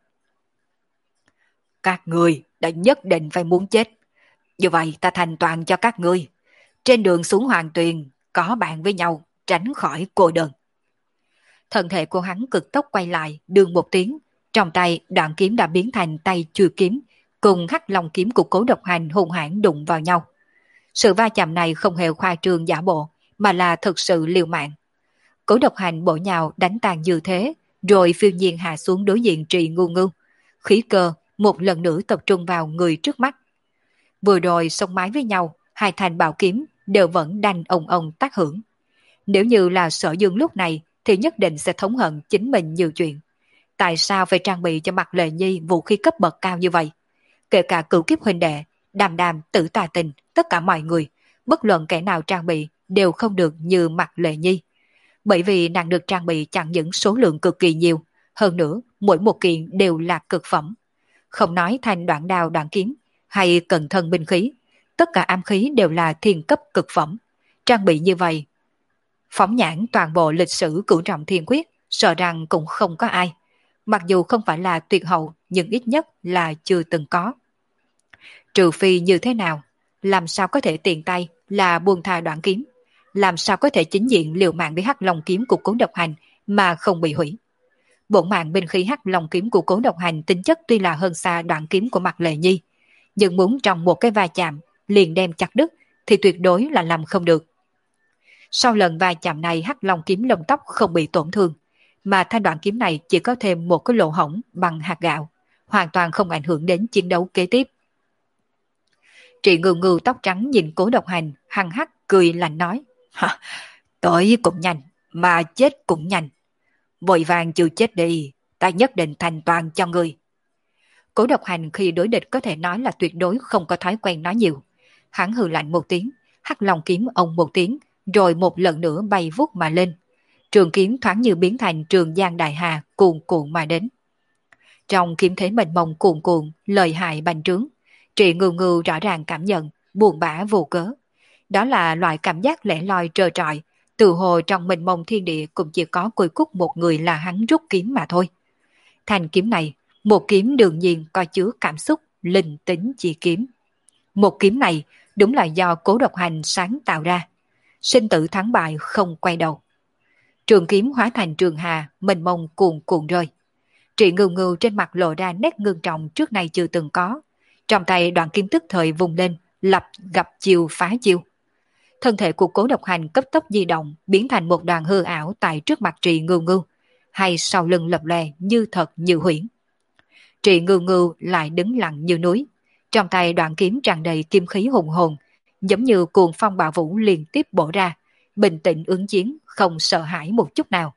Các người đã nhất định phải muốn chết. Như vậy ta thành toàn cho các ngươi. Trên đường xuống Hoàng Tuyền, có bạn với nhau, tránh khỏi cô đơn. Thân thể của hắn cực tốc quay lại, đường một tiếng. Trong tay đoạn kiếm đã biến thành tay chùi kiếm, cùng hắc long kiếm của Cố Độc Hành hung hãn đụng vào nhau. Sự va chạm này không hề khoa trương giả bộ, mà là thực sự liều mạng. Cố Độc Hành bổ nhào đánh tàn dư thế, rồi phiêu nhiên hạ xuống đối diện Trì Ngưu Ngưu. Khí cơ một lần nữa tập trung vào người trước mắt. Vừa rồi xông mái với nhau, hai thanh bảo kiếm đều vẫn đanh ông ông tác hưởng. Nếu như là Sở Dương lúc này thì nhất định sẽ thống hận chính mình nhiều chuyện. Tại sao phải trang bị cho Mặt Lệ Nhi vũ khí cấp bậc cao như vậy? Kể cả cửu kiếp huynh đệ, Đàm Đàm, Tử Tà Tình, tất cả mọi người, bất luận kẻ nào trang bị đều không được như Mặt Lệ Nhi. Bởi vì nàng được trang bị chẳng những số lượng cực kỳ nhiều, hơn nữa mỗi một kiện đều là cực phẩm. Không nói thành đoạn đao đoạn kiếm hay cận thân binh khí, tất cả am khí đều là thiên cấp cực phẩm. Trang bị như vậy, phóng nhãn toàn bộ lịch sử cửu trọng thiên quyết, sợ rằng cũng không có ai. Mặc dù không phải là tuyệt hậu, nhưng ít nhất là chưa từng có. Trừ phi như thế nào, làm sao có thể tiện tay là buông tha đoạn kiếm, làm sao có thể chính diện liều mạng với hắc long kiếm của Cố Độc Hành mà không bị hủy. Bổn mạng binh khí hắc long kiếm của Cố Độc Hành tính chất tuy là hơn xa đoạn kiếm của Mặt Lệ Nhi, nhưng muốn trong một cái va chạm liền đem chặt đứt thì tuyệt đối là làm không được. Sau lần va chạm này hắc long kiếm lông tóc không bị tổn thương, mà thanh đoạn kiếm này chỉ có thêm một cái lỗ hổng bằng hạt gạo, hoàn toàn không ảnh hưởng đến chiến đấu kế tiếp. Trị Ngưu Ngưu tóc trắng nhìn Cố Độc Hành, hăng hắc cười lạnh nói: tới cũng nhanh, mà chết cũng nhanh. Vội vàng chịu chết đi, ta nhất định thành toàn cho người. Cố Độc Hành khi đối địch có thể nói là tuyệt đối không có thói quen nói nhiều. Hắn hừ lạnh một tiếng, hắc long kiếm ông một tiếng, rồi một lần nữa bay vút mà lên. Trường kiếm thoáng như biến thành trường giang đại hà cuồn cuộn mà đến. Trong kiếm thế mênh mông cuồn cuộn, lợi hại bành trướng, Trị Ngưu Ngưu rõ ràng cảm nhận buồn bã vô cớ. Đó là loại cảm giác lẻ loi trơ trọi, từ hồ trong mênh mông thiên địa cũng chỉ có côi cúc một người là hắn rút kiếm mà thôi. Thanh kiếm này, một kiếm đương nhiên có chứa cảm xúc, linh tính chi kiếm. Một kiếm này đúng là do Cố Độc Hành sáng tạo ra. Sinh tử thắng bại không quay đầu. Trường kiếm hóa thành trường hà, mênh mông cuồn cuộn rơi. Trị Ngưu Ngưu trên mặt lộ ra nét ngưng trọng trước nay chưa từng có. Trong tay đoạn kiếm tức thời vùng lên, lập gặp chiêu phá chiêu. Thân thể của Cố Độc Hành cấp tốc di động, biến thành một đoàn hư ảo tại trước mặt Trị Ngưu Ngưu, hay sau lưng lập lè như thật như huyễn. Trị Ngưu Ngưu lại đứng lặng như núi, trong tay đoạn kiếm tràn đầy kim khí hùng hồn, giống như cuồng phong bạo vũ liên tiếp bổ ra, bình tĩnh ứng chiến, không sợ hãi một chút nào.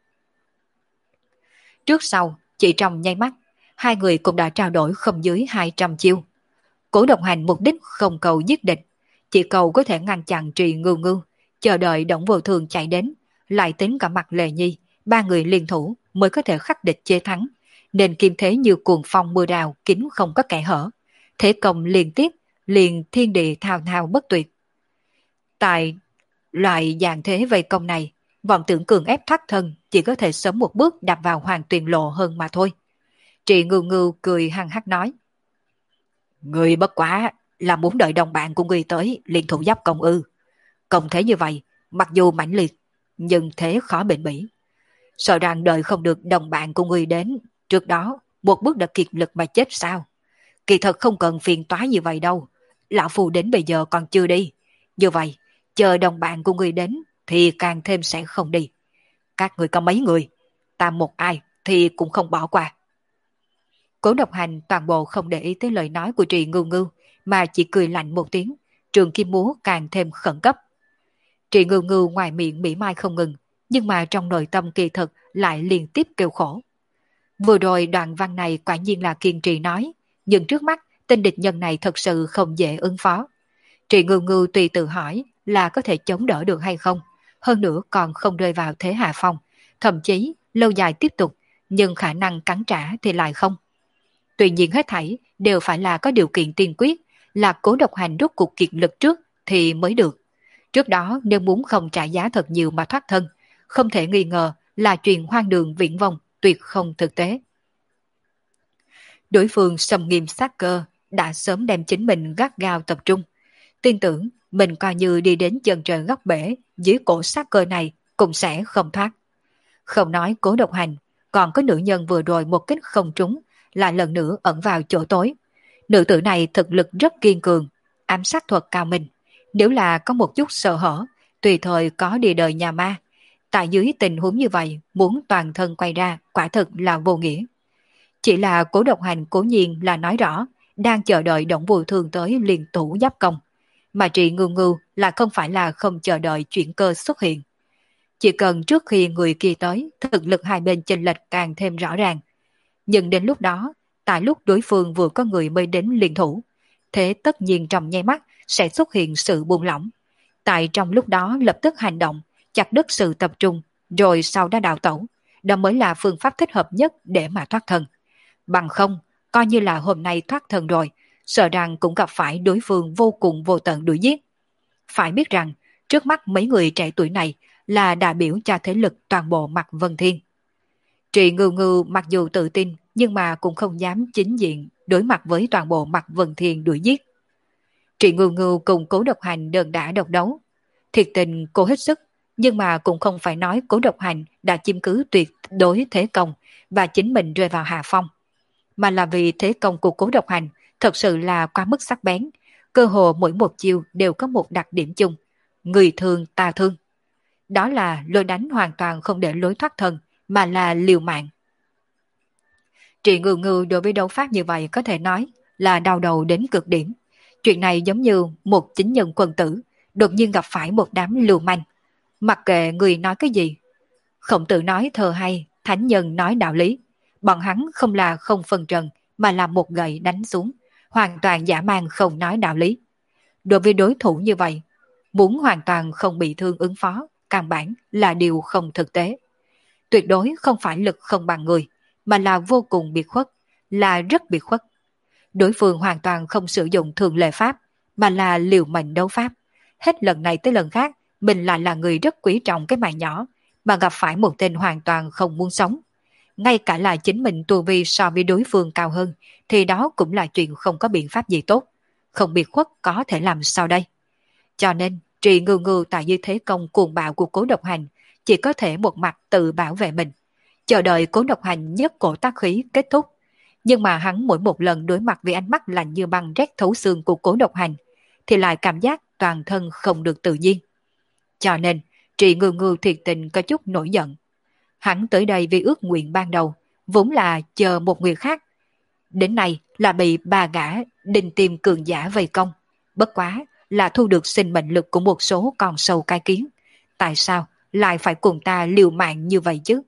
Trước sau, chỉ trong nháy mắt, hai người cũng đã trao đổi không dưới hai trăm chiêu. Cố Độc Hành mục đích không cầu giết địch, chỉ cầu có thể ngăn chặn Trì Ngưu Ngưu, chờ đợi Đổng Vô Thường chạy đến, lại tính cả Mặt Lệ Nhi, ba người liên thủ mới có thể khắc địch chế thắng, nên kim thế như cuồng phong mưa đào kín không có kẽ hở, thế công liên tiếp, liền thiên địa thao thao bất tuyệt. Tại loại dạng thế vây công này, vọng tưởng cường ép thoát thân chỉ có thể sớm một bước đạp vào Hoàng Tuyền lộ hơn mà thôi. Trị Ngưu Ngưu cười hăng hắc nói: người bất quá là muốn đợi đồng bạn của người tới liền thủ giáp công ư? Công thế như vậy, mặc dù mãnh liệt, nhưng thế khó bền bỉ. Sợ rằng đợi không được đồng bạn của người đến, trước đó một bước đã kiệt lực mà chết sao? Kỳ thật không cần phiền toái như vậy đâu. Lão Phu đến bây giờ còn chưa đi. Như vậy, chờ đồng bạn của người đến thì càng thêm sẽ không đi. Các người có mấy người, ta một ai thì cũng không bỏ qua. Cố Độc Hành toàn bộ không để ý tới lời nói của Trì Ngưu Ngưu, mà chỉ cười lạnh một tiếng, trường kim múa càng thêm khẩn cấp. Trì Ngưu Ngưu ngoài miệng mỉa mai không ngừng, nhưng mà trong nội tâm kỳ thực lại liên tiếp kêu khổ. Vừa rồi đoạn văn này quả nhiên là kiên trì nói, nhưng trước mắt tên địch nhân này thật sự không dễ ứng phó. Trì Ngưu Ngưu tùy tự hỏi là có thể chống đỡ được hay không, hơn nữa còn không rơi vào thế hạ phong, thậm chí lâu dài tiếp tục, nhưng khả năng cắn trả thì lại không. Tuy nhiên hết thảy đều phải là có điều kiện tiên quyết, là Cố Độc Hành rút cuộc kiệt lực trước thì mới được. Trước đó nếu muốn không trả giá thật nhiều mà thoát thân, không thể nghi ngờ là chuyện hoang đường viển vông, tuyệt không thực tế. Đối phương xâm nghiêm sát cơ, đã sớm đem chính mình gắt gao tập trung. Tin tưởng mình coi như đi đến chân trời góc bể, dưới cổ sát cơ này cũng sẽ không thoát. Không nói Cố Độc Hành, còn có nữ nhân vừa rồi một kích không trúng, lại lần nữa ẩn vào chỗ tối. Nữ tử này thực lực rất kiên cường, ám sát thuật cao minh. Nếu là có một chút sợ hở, tùy thời có đi đời nhà ma. Tại dưới tình huống như vậy, muốn toàn thân quay ra quả thực là vô nghĩa. Chỉ là Cố Độc Hành cố nhiên là nói rõ, đang chờ đợi Động Vô Thương tới liền thủ giáp công. Mà Trì Ngưu Ngưu là không phải là không chờ đợi chuyển cơ xuất hiện. Chỉ cần trước khi người kia tới, thực lực hai bên chênh lệch càng thêm rõ ràng. Nhưng đến lúc đó, tại lúc đối phương vừa có người mới đến liên thủ, thế tất nhiên trong nháy mắt sẽ xuất hiện sự buông lỏng. Tại trong lúc đó lập tức hành động, chặt đứt sự tập trung, rồi sau đó đào tẩu. Đó mới là phương pháp thích hợp nhất để mà thoát thân. Bằng không, coi như là hôm nay thoát thân rồi, sợ rằng cũng gặp phải đối phương vô cùng vô tận đuổi giết. Phải biết rằng, trước mắt mấy người trẻ tuổi này là đại biểu cho thế lực toàn bộ mặt Vân Thiên. Trì Ngưu Ngưu mặc dù tự tin, nhưng mà cũng không dám chính diện đối mặt với toàn bộ mặt Vân Thiên đuổi giết. Trì Ngưu Ngưu cùng Cố Độc Hành đơn đả độc đấu. Thiệt tình cô hết sức, nhưng mà cũng không phải nói Cố Độc Hành đã chiếm cứ tuyệt đối thế công và chính mình rơi vào hạ phong. Mà là vì thế công của Cố Độc Hành thật sự là quá mức sắc bén, cơ hồ mỗi một chiêu đều có một đặc điểm chung, người thương ta thương. Đó là lôi đánh hoàn toàn không để lối thoát thân, mà là liều mạng. Trì Ngưu Ngưu đối với đấu pháp như vậy có thể nói là đau đầu đến cực điểm. Chuyện này giống như một chính nhân quân tử đột nhiên gặp phải một đám lưu manh. Mặc kệ người nói cái gì, Khổng Tử nói thơ hay, thánh nhân nói đạo lý. Bọn hắn không là không phân trần, mà là một gậy đánh xuống, hoàn toàn dã man không nói đạo lý. Đối với đối thủ như vậy, muốn hoàn toàn không bị thương ứng phó, căn bản là điều không thực tế. Tuyệt đối không phải lực không bằng người, mà là vô cùng biệt khuất, là rất biệt khuất. Đối phương hoàn toàn không sử dụng thường lệ pháp, mà là liều mệnh đấu pháp. Hết lần này tới lần khác, mình lại là người rất quý trọng cái mạng nhỏ, mà gặp phải một tên hoàn toàn không muốn sống. Ngay cả là chính mình tu vi so với đối phương cao hơn, thì đó cũng là chuyện không có biện pháp gì tốt. Không biệt khuất có thể làm sao đây? Cho nên, Trì Ngưu Ngưu tại dưới thế công cuồng bạo của Cố Độc Hành, chỉ có thể một mặt tự bảo vệ mình, chờ đợi Cố Độc Hành nhất cổ tác khí kết thúc. Nhưng mà hắn mỗi một lần đối mặt với ánh mắt lạnh như băng rét thấu xương của Cố Độc Hành, thì lại cảm giác toàn thân không được tự nhiên. Cho nên, Trì Ngưu Ngưu thiệt tình có chút nổi giận. Hắn tới đây vì ước nguyện ban đầu, vốn là chờ một người khác. Đến nay là bị ba gã đinh tìm cường giả vây công. Bất quá là thu được sinh mệnh lực của một số con sâu cái kiến. Tại sao lại phải cùng ta liều mạng như vậy chứ?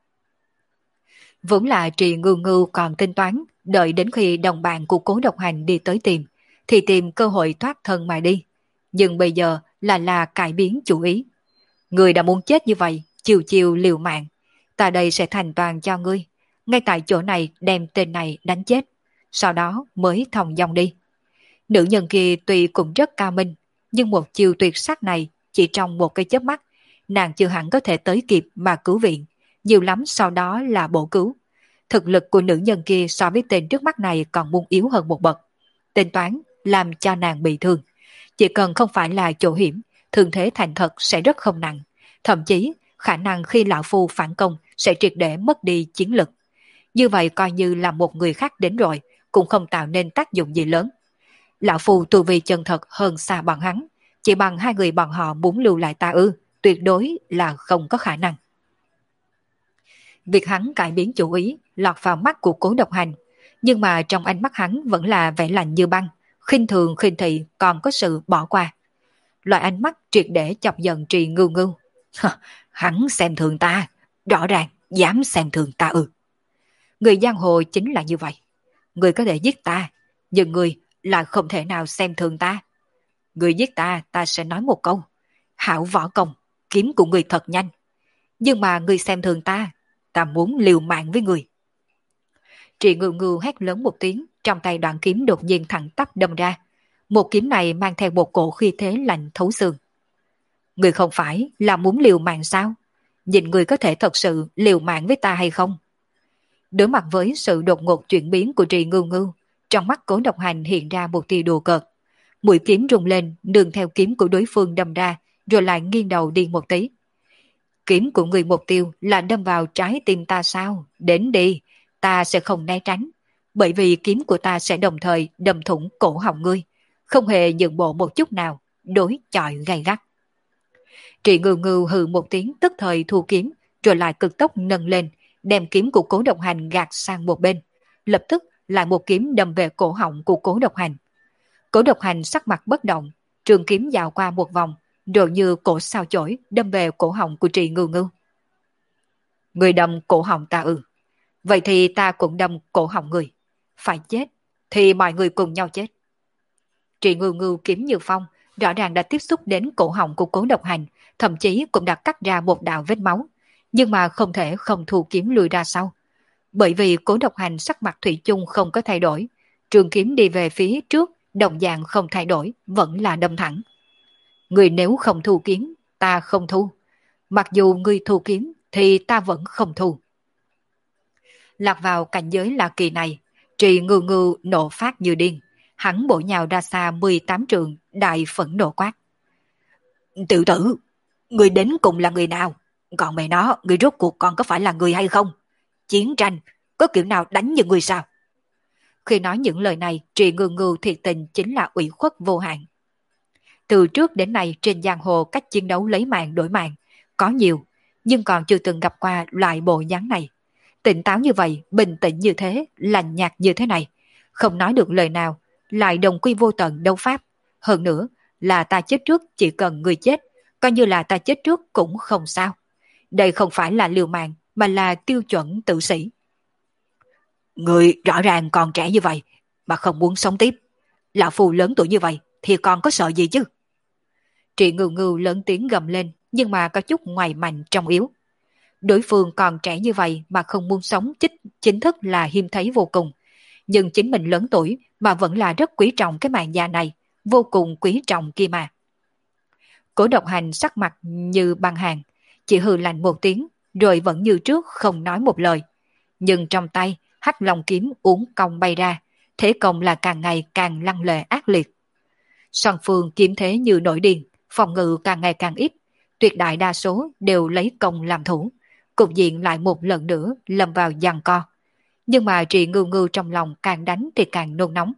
Vốn là Trì Ngưu Ngưu còn tính toán, đợi đến khi đồng bạn của Cố Độc Hành đi tới tìm, thì tìm cơ hội thoát thân mà đi. Nhưng bây giờ là là cải biến chủ ý. Người đã muốn chết như vậy, chiều chiều liều mạng. Ta đây sẽ thành toàn cho ngươi. Ngay tại chỗ này đem tên này đánh chết. Sau đó mới thòng dong đi. Nữ nhân kia tuy cũng rất cao minh, nhưng một chiều tuyệt sắc này chỉ trong một cái chớp mắt, nàng chưa hẳn có thể tới kịp mà cứu viện. Nhiều lắm sau đó là bổ cứu. Thực lực của nữ nhân kia so với tên trước mắt này còn muốn yếu hơn một bậc. Tính toán làm cho nàng bị thương. Chỉ cần không phải là chỗ hiểm, thương thế thành thật sẽ rất không nặng. Thậm chí khả năng khi lão phu phản công sẽ triệt để mất đi chiến lực. Như vậy coi như là một người khác đến rồi, cũng không tạo nên tác dụng gì lớn. Lão phu tu vi chân thật hơn xa bọn hắn, Chỉ bằng hai người bọn họ muốn lưu lại ta ư, tuyệt đối là không có khả năng. Việc hắn cải biến chủ ý lọt vào mắt của Cố Độc Hành, nhưng mà trong ánh mắt hắn vẫn là vẻ lạnh như băng, khinh thường khinh thị còn có sự bỏ qua. Loại ánh mắt triệt để chọc giận Trì Ngưu Ngưu. Hắn xem thường ta, rõ ràng dám xem thường ta ư. Người giang hồ chính là như vậy. Người có thể giết ta, nhưng người là không thể nào xem thường ta. Người giết ta, ta sẽ nói một câu: hảo võ công, kiếm của người thật nhanh. Nhưng mà người xem thường ta, ta muốn liều mạng với người. Trì Ngưu Ngưu hét lớn một tiếng, trong tay đoạn kiếm đột nhiên thẳng tắp đâm ra. Một kiếm này mang theo một cổ khí thế lạnh thấu xương. Người không phải là muốn liều mạng sao? Nhìn người có thể thật sự liều mạng với ta hay không? Đối mặt với sự đột ngột chuyển biến của Trì Ngưu Ngưu, trong mắt Cố Độc Hành hiện ra một tia đùa cợt. Mũi kiếm rung lên, nương theo kiếm của đối phương đâm ra, rồi lại nghiêng đầu đi một tí. Kiếm của người mục tiêu là đâm vào trái tim ta sao? Đến đi, ta sẽ không né tránh, bởi vì kiếm của ta sẽ đồng thời đâm thủng cổ họng ngươi, không hề nhượng bộ một chút nào, đối chọi gay gắt. Trì Ngưu Ngưu hừ một tiếng tức thời thu kiếm, rồi lại cực tốc nâng lên, đem kiếm của Cố Độc Hành gạt sang một bên, lập tức lại một kiếm đâm về cổ họng của Cố Độc Hành. Cố Độc Hành sắc mặt bất động, trường kiếm dạo qua một vòng, rồi như cổ sao chổi đâm về cổ họng của Trì Ngưu Ngưu. Người đâm cổ họng ta ư? Vậy thì ta cũng đâm cổ họng người. Phải chết, thì mọi người cùng nhau chết. Trì Ngưu Ngưu kiếm như phong, rõ ràng đã tiếp xúc đến cổ họng của Cố Độc Hành, thậm chí cũng đã cắt ra một đạo vết máu, nhưng mà không thể không thu kiếm lùi ra sau. Bởi vì Cố Độc Hành sắc mặt thủy chung không có thay đổi, trường kiếm đi về phía trước, đồng dạng không thay đổi, vẫn là đâm thẳng. Người nếu không thu kiếm, ta không thu. Mặc dù người thu kiếm, thì ta vẫn không thu. Lạc vào cảnh giới lạ kỳ này, Trì Ngưu Ngưu nộ phát như điên. Hắn bổ nhào ra xa mười tám trượng, đại phẫn nộ quát: Tự tử, người đến cùng là người nào? Còn mẹ nó, người rốt cuộc còn có phải là người hay không? Chiến tranh, có kiểu nào đánh như người sao? Khi nói những lời này, Trì Ngưu Ngưu thiệt tình chính là ủy khuất vô hạn. Từ trước đến nay trên giang hồ cách chiến đấu lấy mạng đổi mạng, có nhiều, nhưng còn chưa từng gặp qua loại bộ dáng này. Tỉnh táo như vậy, bình tĩnh như thế, lạnh nhạt như thế này, không nói được lời nào, lại đồng quy vô tận đấu pháp. Hơn nữa, là ta chết trước chỉ cần người chết, coi như là ta chết trước cũng không sao. Đây không phải là liều mạng, mà là tiêu chuẩn tử sĩ. Người rõ ràng còn trẻ như vậy, mà không muốn sống tiếp. Lão phù lớn tuổi như vậy, thì còn có sợ gì chứ? Trì Ngưu Ngưu lớn tiếng gầm lên, nhưng mà có chút ngoài mạnh trong yếu. Đối phương còn trẻ như vậy mà không muốn sống chích chính thức là hiếm thấy vô cùng. Nhưng chính mình lớn tuổi mà vẫn là rất quý trọng cái mạng già này, vô cùng quý trọng kia mà. Cố Độc Hành sắc mặt như băng hàng, chỉ hừ lạnh một tiếng, rồi vẫn như trước không nói một lời. Nhưng trong tay, hắc long kiếm uốn cong bay ra, thế công là càng ngày càng lăng lệ ác liệt. Song phương kiếm thế như nổi điên, phòng ngự càng ngày càng ít, tuyệt đại đa số đều lấy công làm thủ. Cục diện lại một lần nữa lâm vào giằng co. Nhưng mà Trì Ngưu Ngưu trong lòng càng đánh thì càng nôn nóng.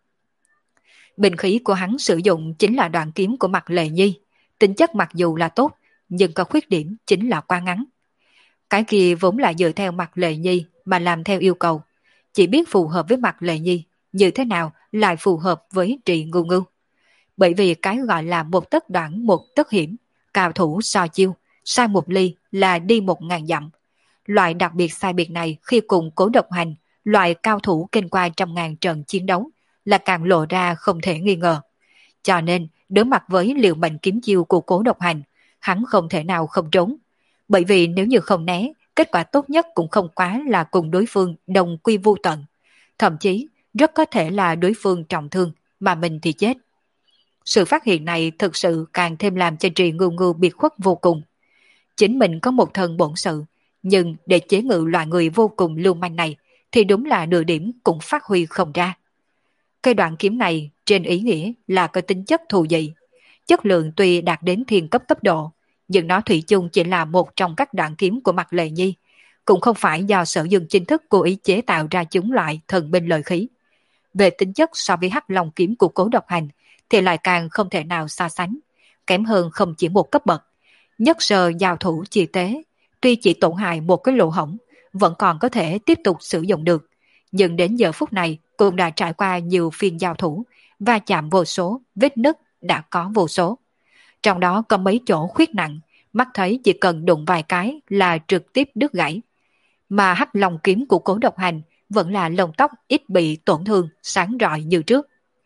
Binh khí của hắn sử dụng chính là đoạn kiếm của Mạc Lệ Nhi. Tính chất mặc dù là tốt, nhưng có khuyết điểm chính là quá ngắn. Cái kia vốn là dựa theo Mạc Lệ Nhi mà làm theo yêu cầu. Chỉ biết phù hợp với Mạc Lệ Nhi, như thế nào lại phù hợp với Trì Ngưu Ngưu. Bởi vì cái gọi là một tấc đoạn một tấc hiểm, cao thủ so chiêu, sai một ly là đi một ngàn dặm. Loại đặc biệt sai biệt này khi cùng Cố Độc Hành, loại cao thủ kinh qua trăm ngàn trận chiến đấu, là càng lộ ra không thể nghi ngờ. Cho nên, đối mặt với liều mệnh kiếm chiêu của Cố Độc Hành, hắn không thể nào không trốn. Bởi vì nếu như không né, kết quả tốt nhất cũng không quá là cùng đối phương đồng quy vô tận. Thậm chí, rất có thể là đối phương trọng thương, mà mình thì chết. Sự phát hiện này thực sự càng thêm làm cho Trì Ngưu Ngưu biệt khuất vô cùng. Chính mình có một thân bổn sự, nhưng để chế ngự loại người vô cùng lưu manh này thì đúng là nửa điểm cũng phát huy không ra. Cây đoạn kiếm này trên ý nghĩa là có tính chất thù dị. Chất lượng tuy đạt đến thiên cấp cấp độ, nhưng nó thủy chung chỉ là một trong các đoạn kiếm của Mạc Lệ Nhi, cũng không phải do Sở Dương chính thức cố ý chế tạo ra chúng loại thần binh lợi khí. Về tính chất so với hắc long kiếm của Cố Độc Hành thì lại càng không thể nào so sánh, kém hơn không chỉ một cấp bậc. Nhất sơ giao thủ chi tế, tuy chỉ tổn hại một cái lỗ hổng, vẫn còn có thể tiếp tục sử dụng được. Nhưng đến giờ phút này cũng đã trải qua nhiều phiên giao thủ, va chạm vô số, vết nứt đã có vô số. Trong đó có mấy chỗ khuyết nặng, mắt thấy chỉ cần đụng vài cái là trực tiếp đứt gãy. Mà hắc long kiếm của Cố Độc Hành vẫn là lông tóc ít bị tổn thương, sáng rọi như trước.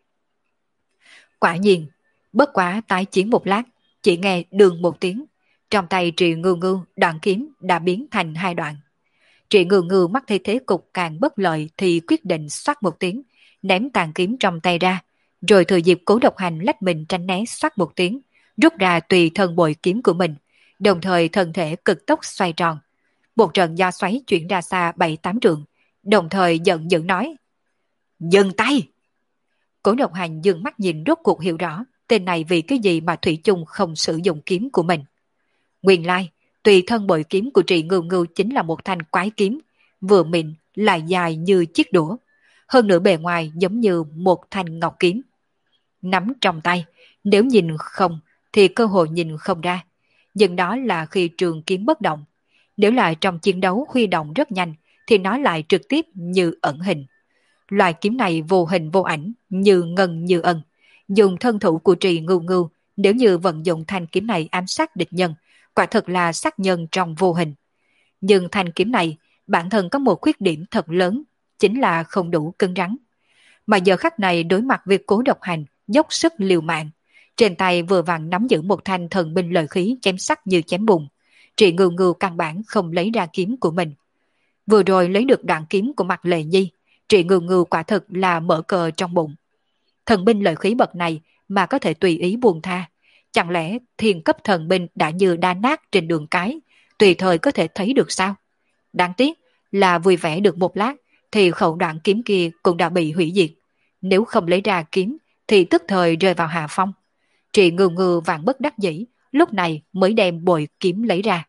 Quả nhiên, bất quá tái chiến một lát, chỉ nghe đường một tiếng, trong tay Trị Ngưu Ngưu đoạn kiếm đã biến thành hai đoạn. Trị Ngưu Ngưu mắt thấy thế cục càng bất lợi thì quyết định xoát một tiếng, ném tàn kiếm trong tay ra, rồi thừa dịp Cố Độc Hành lách mình tránh né xoát một tiếng, rút ra tùy thân bội kiếm của mình, đồng thời thân thể cực tốc xoay tròn. Một trận do xoáy chuyển ra xa bảy tám trượng, đồng thời giận dữ nói: "Dừng tay!" Cố Độc Hành dừng mắt nhìn rốt cuộc hiểu rõ, tên này vì cái gì mà thủy chung không sử dụng kiếm của mình. Nguyên lai, tùy thân bội kiếm của Trị Ngưu Ngưu chính là một thanh quái kiếm, vừa mịn lại dài như chiếc đũa, hơn nữa bề ngoài giống như một thanh ngọc kiếm. Nắm trong tay, nếu nhìn không thì cơ hội nhìn không ra, nhưng đó là khi trường kiếm bất động. Nếu là trong chiến đấu huy động rất nhanh thì nó lại trực tiếp như ẩn hình. Loại kiếm này vô hình vô ảnh, như ngân như ân. Dùng thân thủ của Trì Ngưu Ngưu, nếu như vận dụng thanh kiếm này ám sát địch nhân, quả thật là sát nhân trong vô hình. Nhưng thanh kiếm này, bản thân có một khuyết điểm thật lớn, chính là không đủ cứng rắn. Mà giờ khắc này đối mặt với Cố Độc Hành, dốc sức liều mạng. Trên tay vừa vặn nắm giữ một thanh thần binh lợi khí chém sắc như chém bùn. Trị Ngưu Ngưu căn bản không lấy ra kiếm của mình. Vừa rồi lấy được đoạn kiếm của Mạc Lệ Nhi, Trị Ngưu Ngưu quả thực là mở cờ trong bụng. Thần binh lợi khí bậc này mà có thể tùy ý buông tha, chẳng lẽ thiên cấp thần binh đã như đá nát trên đường cái, tùy thời có thể thấy được sao? Đáng tiếc là vui vẻ được một lát thì khẩu đoạn kiếm kia cũng đã bị hủy diệt. Nếu không lấy ra kiếm thì tức thời rơi vào hạ phong. Trị Ngưu Ngưu vạn bất đắc dĩ, lúc này mới đem bội kiếm lấy ra.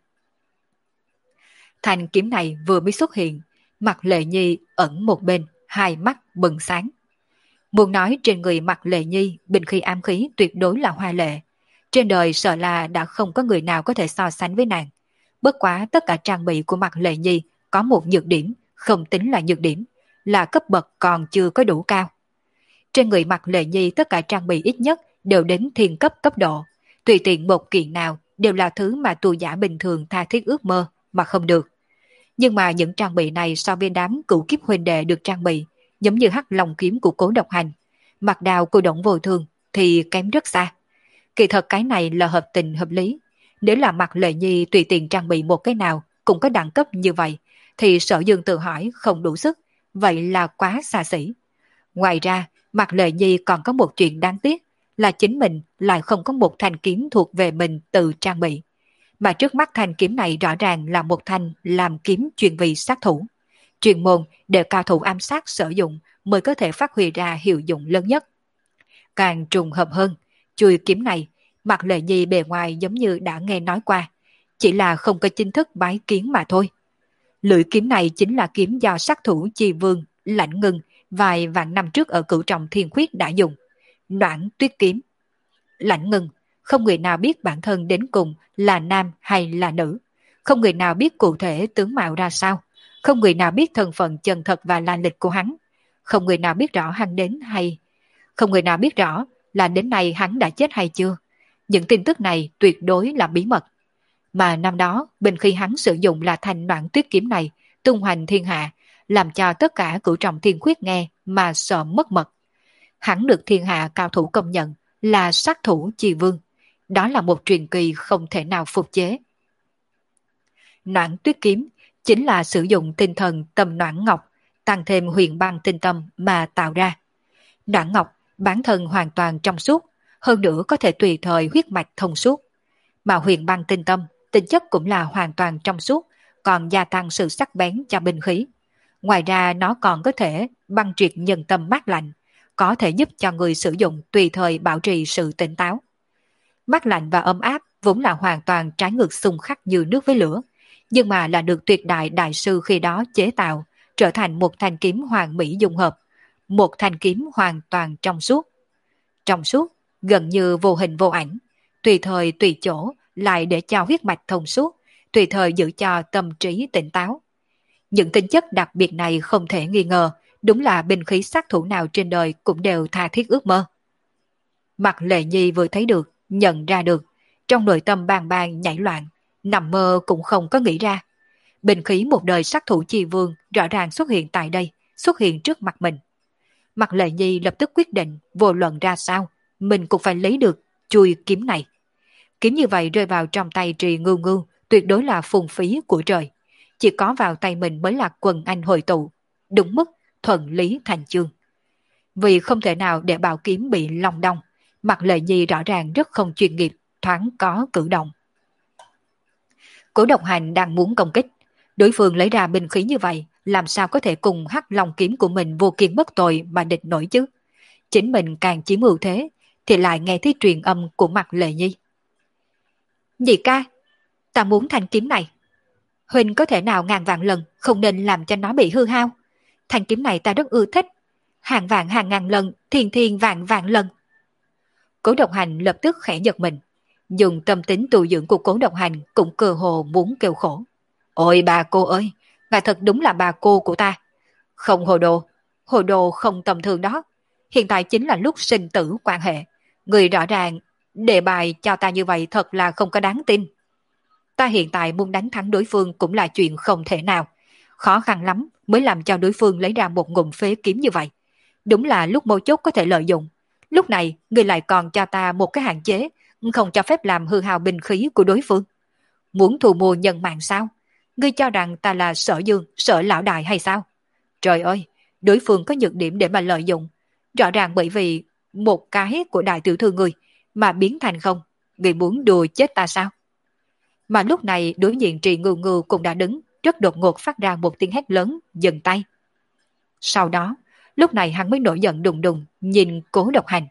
Thanh kiếm này vừa mới xuất hiện, Mạc Lệ Nhi ẩn một bên, hai mắt bừng sáng. Muốn nói trên người Mạc Lệ Nhi binh khí ám khí tuyệt đối là hoa lệ. Trên đời sợ là đã không có người nào có thể so sánh với nàng. Bất quá tất cả trang bị của Mạc Lệ Nhi có một nhược điểm, không tính là nhược điểm, là cấp bậc còn chưa có đủ cao. Trên người Mạc Lệ Nhi tất cả trang bị ít nhất đều đến thiên cấp cấp độ, tùy tiện một kiện nào đều là thứ mà tu giả bình thường tha thiết ước mơ mà không được. Nhưng mà những trang bị này so với đám cửu kiếp huynh đệ được trang bị, giống như hắc long kiếm của Cố Độc Hành, mặt đào của Đổng Vô Thường thì kém rất xa. Kỳ thật cái này là hợp tình hợp lý. Nếu là Mạc Lệ Nhi tùy tiện trang bị một cái nào cũng có đẳng cấp như vậy, thì Sở Dương tự hỏi không đủ sức, vậy là quá xa xỉ. Ngoài ra, Mạc Lệ Nhi còn có một chuyện đáng tiếc, là chính mình lại không có một thanh kiếm thuộc về mình tự trang bị. Mà trước mắt thanh kiếm này rõ ràng là một thanh làm kiếm chuyên vì sát thủ. Chuyên môn để cao thủ ám sát sử dụng mới có thể phát huy ra hiệu dụng lớn nhất. Càng trùng hợp hơn, chuôi kiếm này, Mạc Lệ Nhi bề ngoài giống như đã nghe nói qua, chỉ là không có chính thức bái kiến mà thôi. Lưỡi kiếm này chính là kiếm do sát thủ Chi Vương, Lãnh Ngưng vài vạn năm trước ở Cửu Trọng Thiên Khuyết đã dùng. Noãn Tuyết kiếm. Lãnh Ngưng, không người nào biết bản thân đến cùng là nam hay là nữ. Không người nào biết cụ thể tướng mạo ra sao. Không người nào biết thân phận chân thật và lai lịch của hắn. Không người nào biết rõ hắn đến hay... Không người nào biết rõ là đến nay hắn đã chết hay chưa. Những tin tức này tuyệt đối là bí mật. Mà năm đó, binh khí hắn sử dụng là thanh Noãn Tuyết kiếm này, tung hoành thiên hạ, làm cho tất cả Cửu Trọng Thiên Khuyết nghe mà sợ mất mật. Hắn được thiên hạ cao thủ công nhận là sát thủ Chi Vương. Đó là một truyền kỳ không thể nào phục chế. Noãn Tuyết kiếm chính là sử dụng tinh thần tâm noãn ngọc, tăng thêm huyền băng tinh tâm mà tạo ra. Noãn ngọc bản thân hoàn toàn trong suốt, hơn nữa có thể tùy thời huyết mạch thông suốt. Mà huyền băng tinh tâm, tính chất cũng là hoàn toàn trong suốt, còn gia tăng sự sắc bén cho binh khí. Ngoài ra nó còn có thể băng triệt nhân tâm mát lạnh, có thể giúp cho người sử dụng tùy thời bảo trì sự tỉnh táo. Mát lạnh và ấm áp vốn là hoàn toàn trái ngược xung khắc như nước với lửa, nhưng mà là được tuyệt đại đại sư khi đó chế tạo, trở thành một thanh kiếm hoàn mỹ dung hợp, một thanh kiếm hoàn toàn trong suốt. Trong suốt, gần như vô hình vô ảnh, tùy thời tùy chỗ lại để cho huyết mạch thông suốt, tùy thời giữ cho tâm trí tỉnh táo. Những tính chất đặc biệt này không thể nghi ngờ, đúng là binh khí sát thủ nào trên đời cũng đều tha thiết ước mơ. Mặt Lệ Nhi vừa thấy được, nhận ra được, trong nội tâm bàng bàng nhảy loạn, nằm mơ cũng không có nghĩ ra. Binh khí một đời sát thủ chi vương rõ ràng xuất hiện tại đây, xuất hiện trước mặt mình. Mặt Lệ Nhi lập tức quyết định, vô luận ra sao, mình cũng phải lấy được chui kiếm này. Kiếm như vậy rơi vào trong tay Trì Ngưu Ngưu, tuyệt đối là phung phí của trời. Chỉ có vào tay mình mới là quần anh hội tụ, đúng mức thuận lý thành chương. Vì không thể nào để bảo kiếm bị long đong, Mặt Lệ Nhi rõ ràng rất không chuyên nghiệp, thoáng có cử động. Cố Độc Hành đang muốn công kích, đối phương lấy ra binh khí như vậy, làm sao có thể cùng hắc long kiếm của mình vô kiên bất tội mà địch nổi chứ? Chính mình càng chiếm ưu thế, thì lại nghe thấy truyền âm của Mặt Lệ Nhi. Nhị ca, ta muốn thanh kiếm này. Huynh có thể nào ngàn vạn lần không nên làm cho nó bị hư hao. Thanh kiếm này ta rất ưa thích. Hàng vạn hàng ngàn lần, thiên thiên vạn vạn lần. Cố Độc Hành lập tức khẽ giật mình. Dùng tâm tính tu dưỡng của Cố Độc Hành cũng cơ hồ muốn kêu khổ. Ôi bà cô ơi, ngài thật đúng là bà cô của ta. Không hồ đồ, hồ đồ không tầm thường đó. Hiện tại chính là lúc sinh tử quan hệ. Người rõ ràng, đề bài cho ta như vậy thật là không có đáng tin. Ta hiện tại muốn đánh thắng đối phương cũng là chuyện không thể nào. Khó khăn lắm mới làm cho đối phương lấy ra một ngụm phế kiếm như vậy. Đúng là lúc mấu chốt có thể lợi dụng. Lúc này, người lại còn cho ta một cái hạn chế, không cho phép làm hư hao binh khí của đối phương. Muốn thu mua nhân mạng sao? Ngươi cho rằng ta là Sở Dương, Sở Lão Đại hay sao? Trời ơi, đối phương có nhược điểm để mà lợi dụng. Rõ ràng bởi vì một cái của đại tiểu thư người mà biến thành không. Ngươi muốn đùa chết ta sao? Mà lúc này đối diện Trì Ngưu Ngưu cũng đã đứng, rất đột ngột phát ra một tiếng hét lớn, dừng tay. Sau đó, lúc này hắn mới nổi giận đùng đùng, nhìn Cố Độc Hành.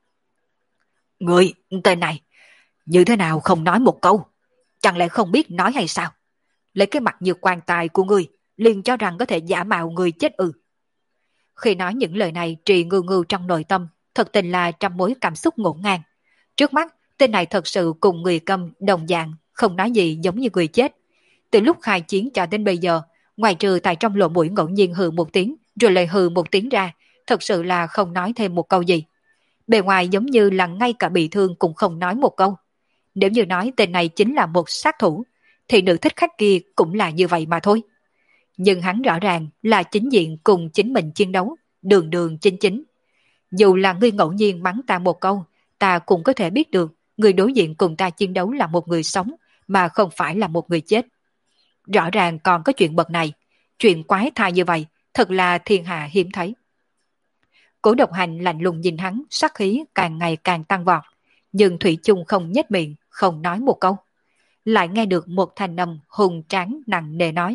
Ngươi, tên này, như thế nào không nói một câu? Chẳng lẽ không biết nói hay sao? Lấy cái mặt như quan tài của ngươi, liền cho rằng có thể giả mạo người chết ư. Khi nói những lời này, Trì Ngưu Ngưu trong nội tâm, thật tình là trăm mối cảm xúc ngổn ngang. Trước mắt, tên này thật sự cùng người câm đồng dạng, không nói gì giống như người chết. Từ lúc khai chiến cho đến bây giờ, ngoài trừ tại trong lỗ mũi ngẫu nhiên hừ một tiếng, rồi lại hừ một tiếng ra, thật sự là không nói thêm một câu gì. Bề ngoài giống như là ngay cả bị thương cũng không nói một câu. Nếu như nói tên này chính là một sát thủ, thì nữ thích khách kia cũng là như vậy mà thôi. Nhưng hắn rõ ràng là chính diện cùng chính mình chiến đấu, đường đường chính chính. Dù là ngươi ngẫu nhiên mắng ta một câu, ta cũng có thể biết được người đối diện cùng ta chiến đấu là một người sống, mà không phải là một người chết. Rõ ràng còn có chuyện bậc này, chuyện quái thai như vậy, thật là thiên hạ hiếm thấy. Cố Độc Hành lạnh lùng nhìn hắn, sát khí càng ngày càng tăng vọt, nhưng thủy chung không nhếch miệng, không nói một câu. Lại nghe được một thanh âm hùng tráng nặng nề nói.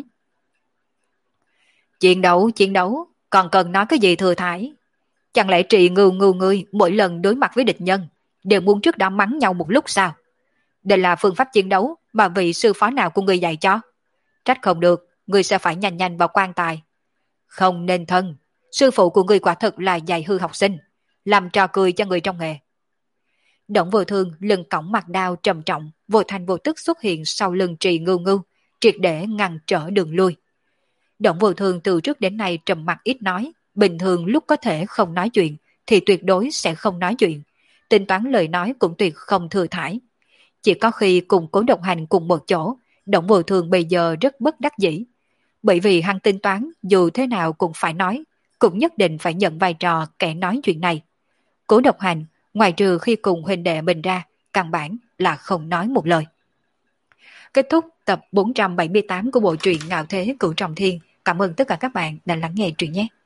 Chiến đấu, chiến đấu, còn cần nói cái gì thừa thải? Chẳng lẽ Trì Ngưu Ngưu ngươi mỗi lần đối mặt với địch nhân, đều muốn trước đó mắng nhau một lúc sao? Đây là phương pháp chiến đấu mà vị sư phó nào của ngươi dạy cho. Trách không được, ngươi sẽ phải nhanh nhanh vào quan tài. Không nên thân, sư phụ của ngươi quả thực là dạy hư học sinh, làm trò cười cho người trong nghề. Động Vô Thương lưng cõng mặt đao trầm trọng, vô thành vô tức xuất hiện sau lưng Trì Ngưu Ngưu, triệt để ngăn trở đường lui. Động Vô Thương từ trước đến nay trầm mặc ít nói, bình thường lúc có thể không nói chuyện, thì tuyệt đối sẽ không nói chuyện. Tính toán lời nói cũng tuyệt không thừa thải. Chỉ có khi cùng Cố Độc Hành cùng một chỗ, Động Vô Thương bây giờ rất bất đắc dĩ. Bởi vì hắn tính toán dù thế nào cũng phải nói, cũng nhất định phải nhận vai trò kẻ nói chuyện này. Cố Độc Hành, ngoài trừ khi cùng huynh đệ mình ra, căn bản là không nói một lời. Kết thúc tập bốn trăm bảy mươi tám của bộ truyện Ngạo Thế Cửu Trọng Thiên. Cảm ơn tất cả các bạn đã lắng nghe truyện nhé.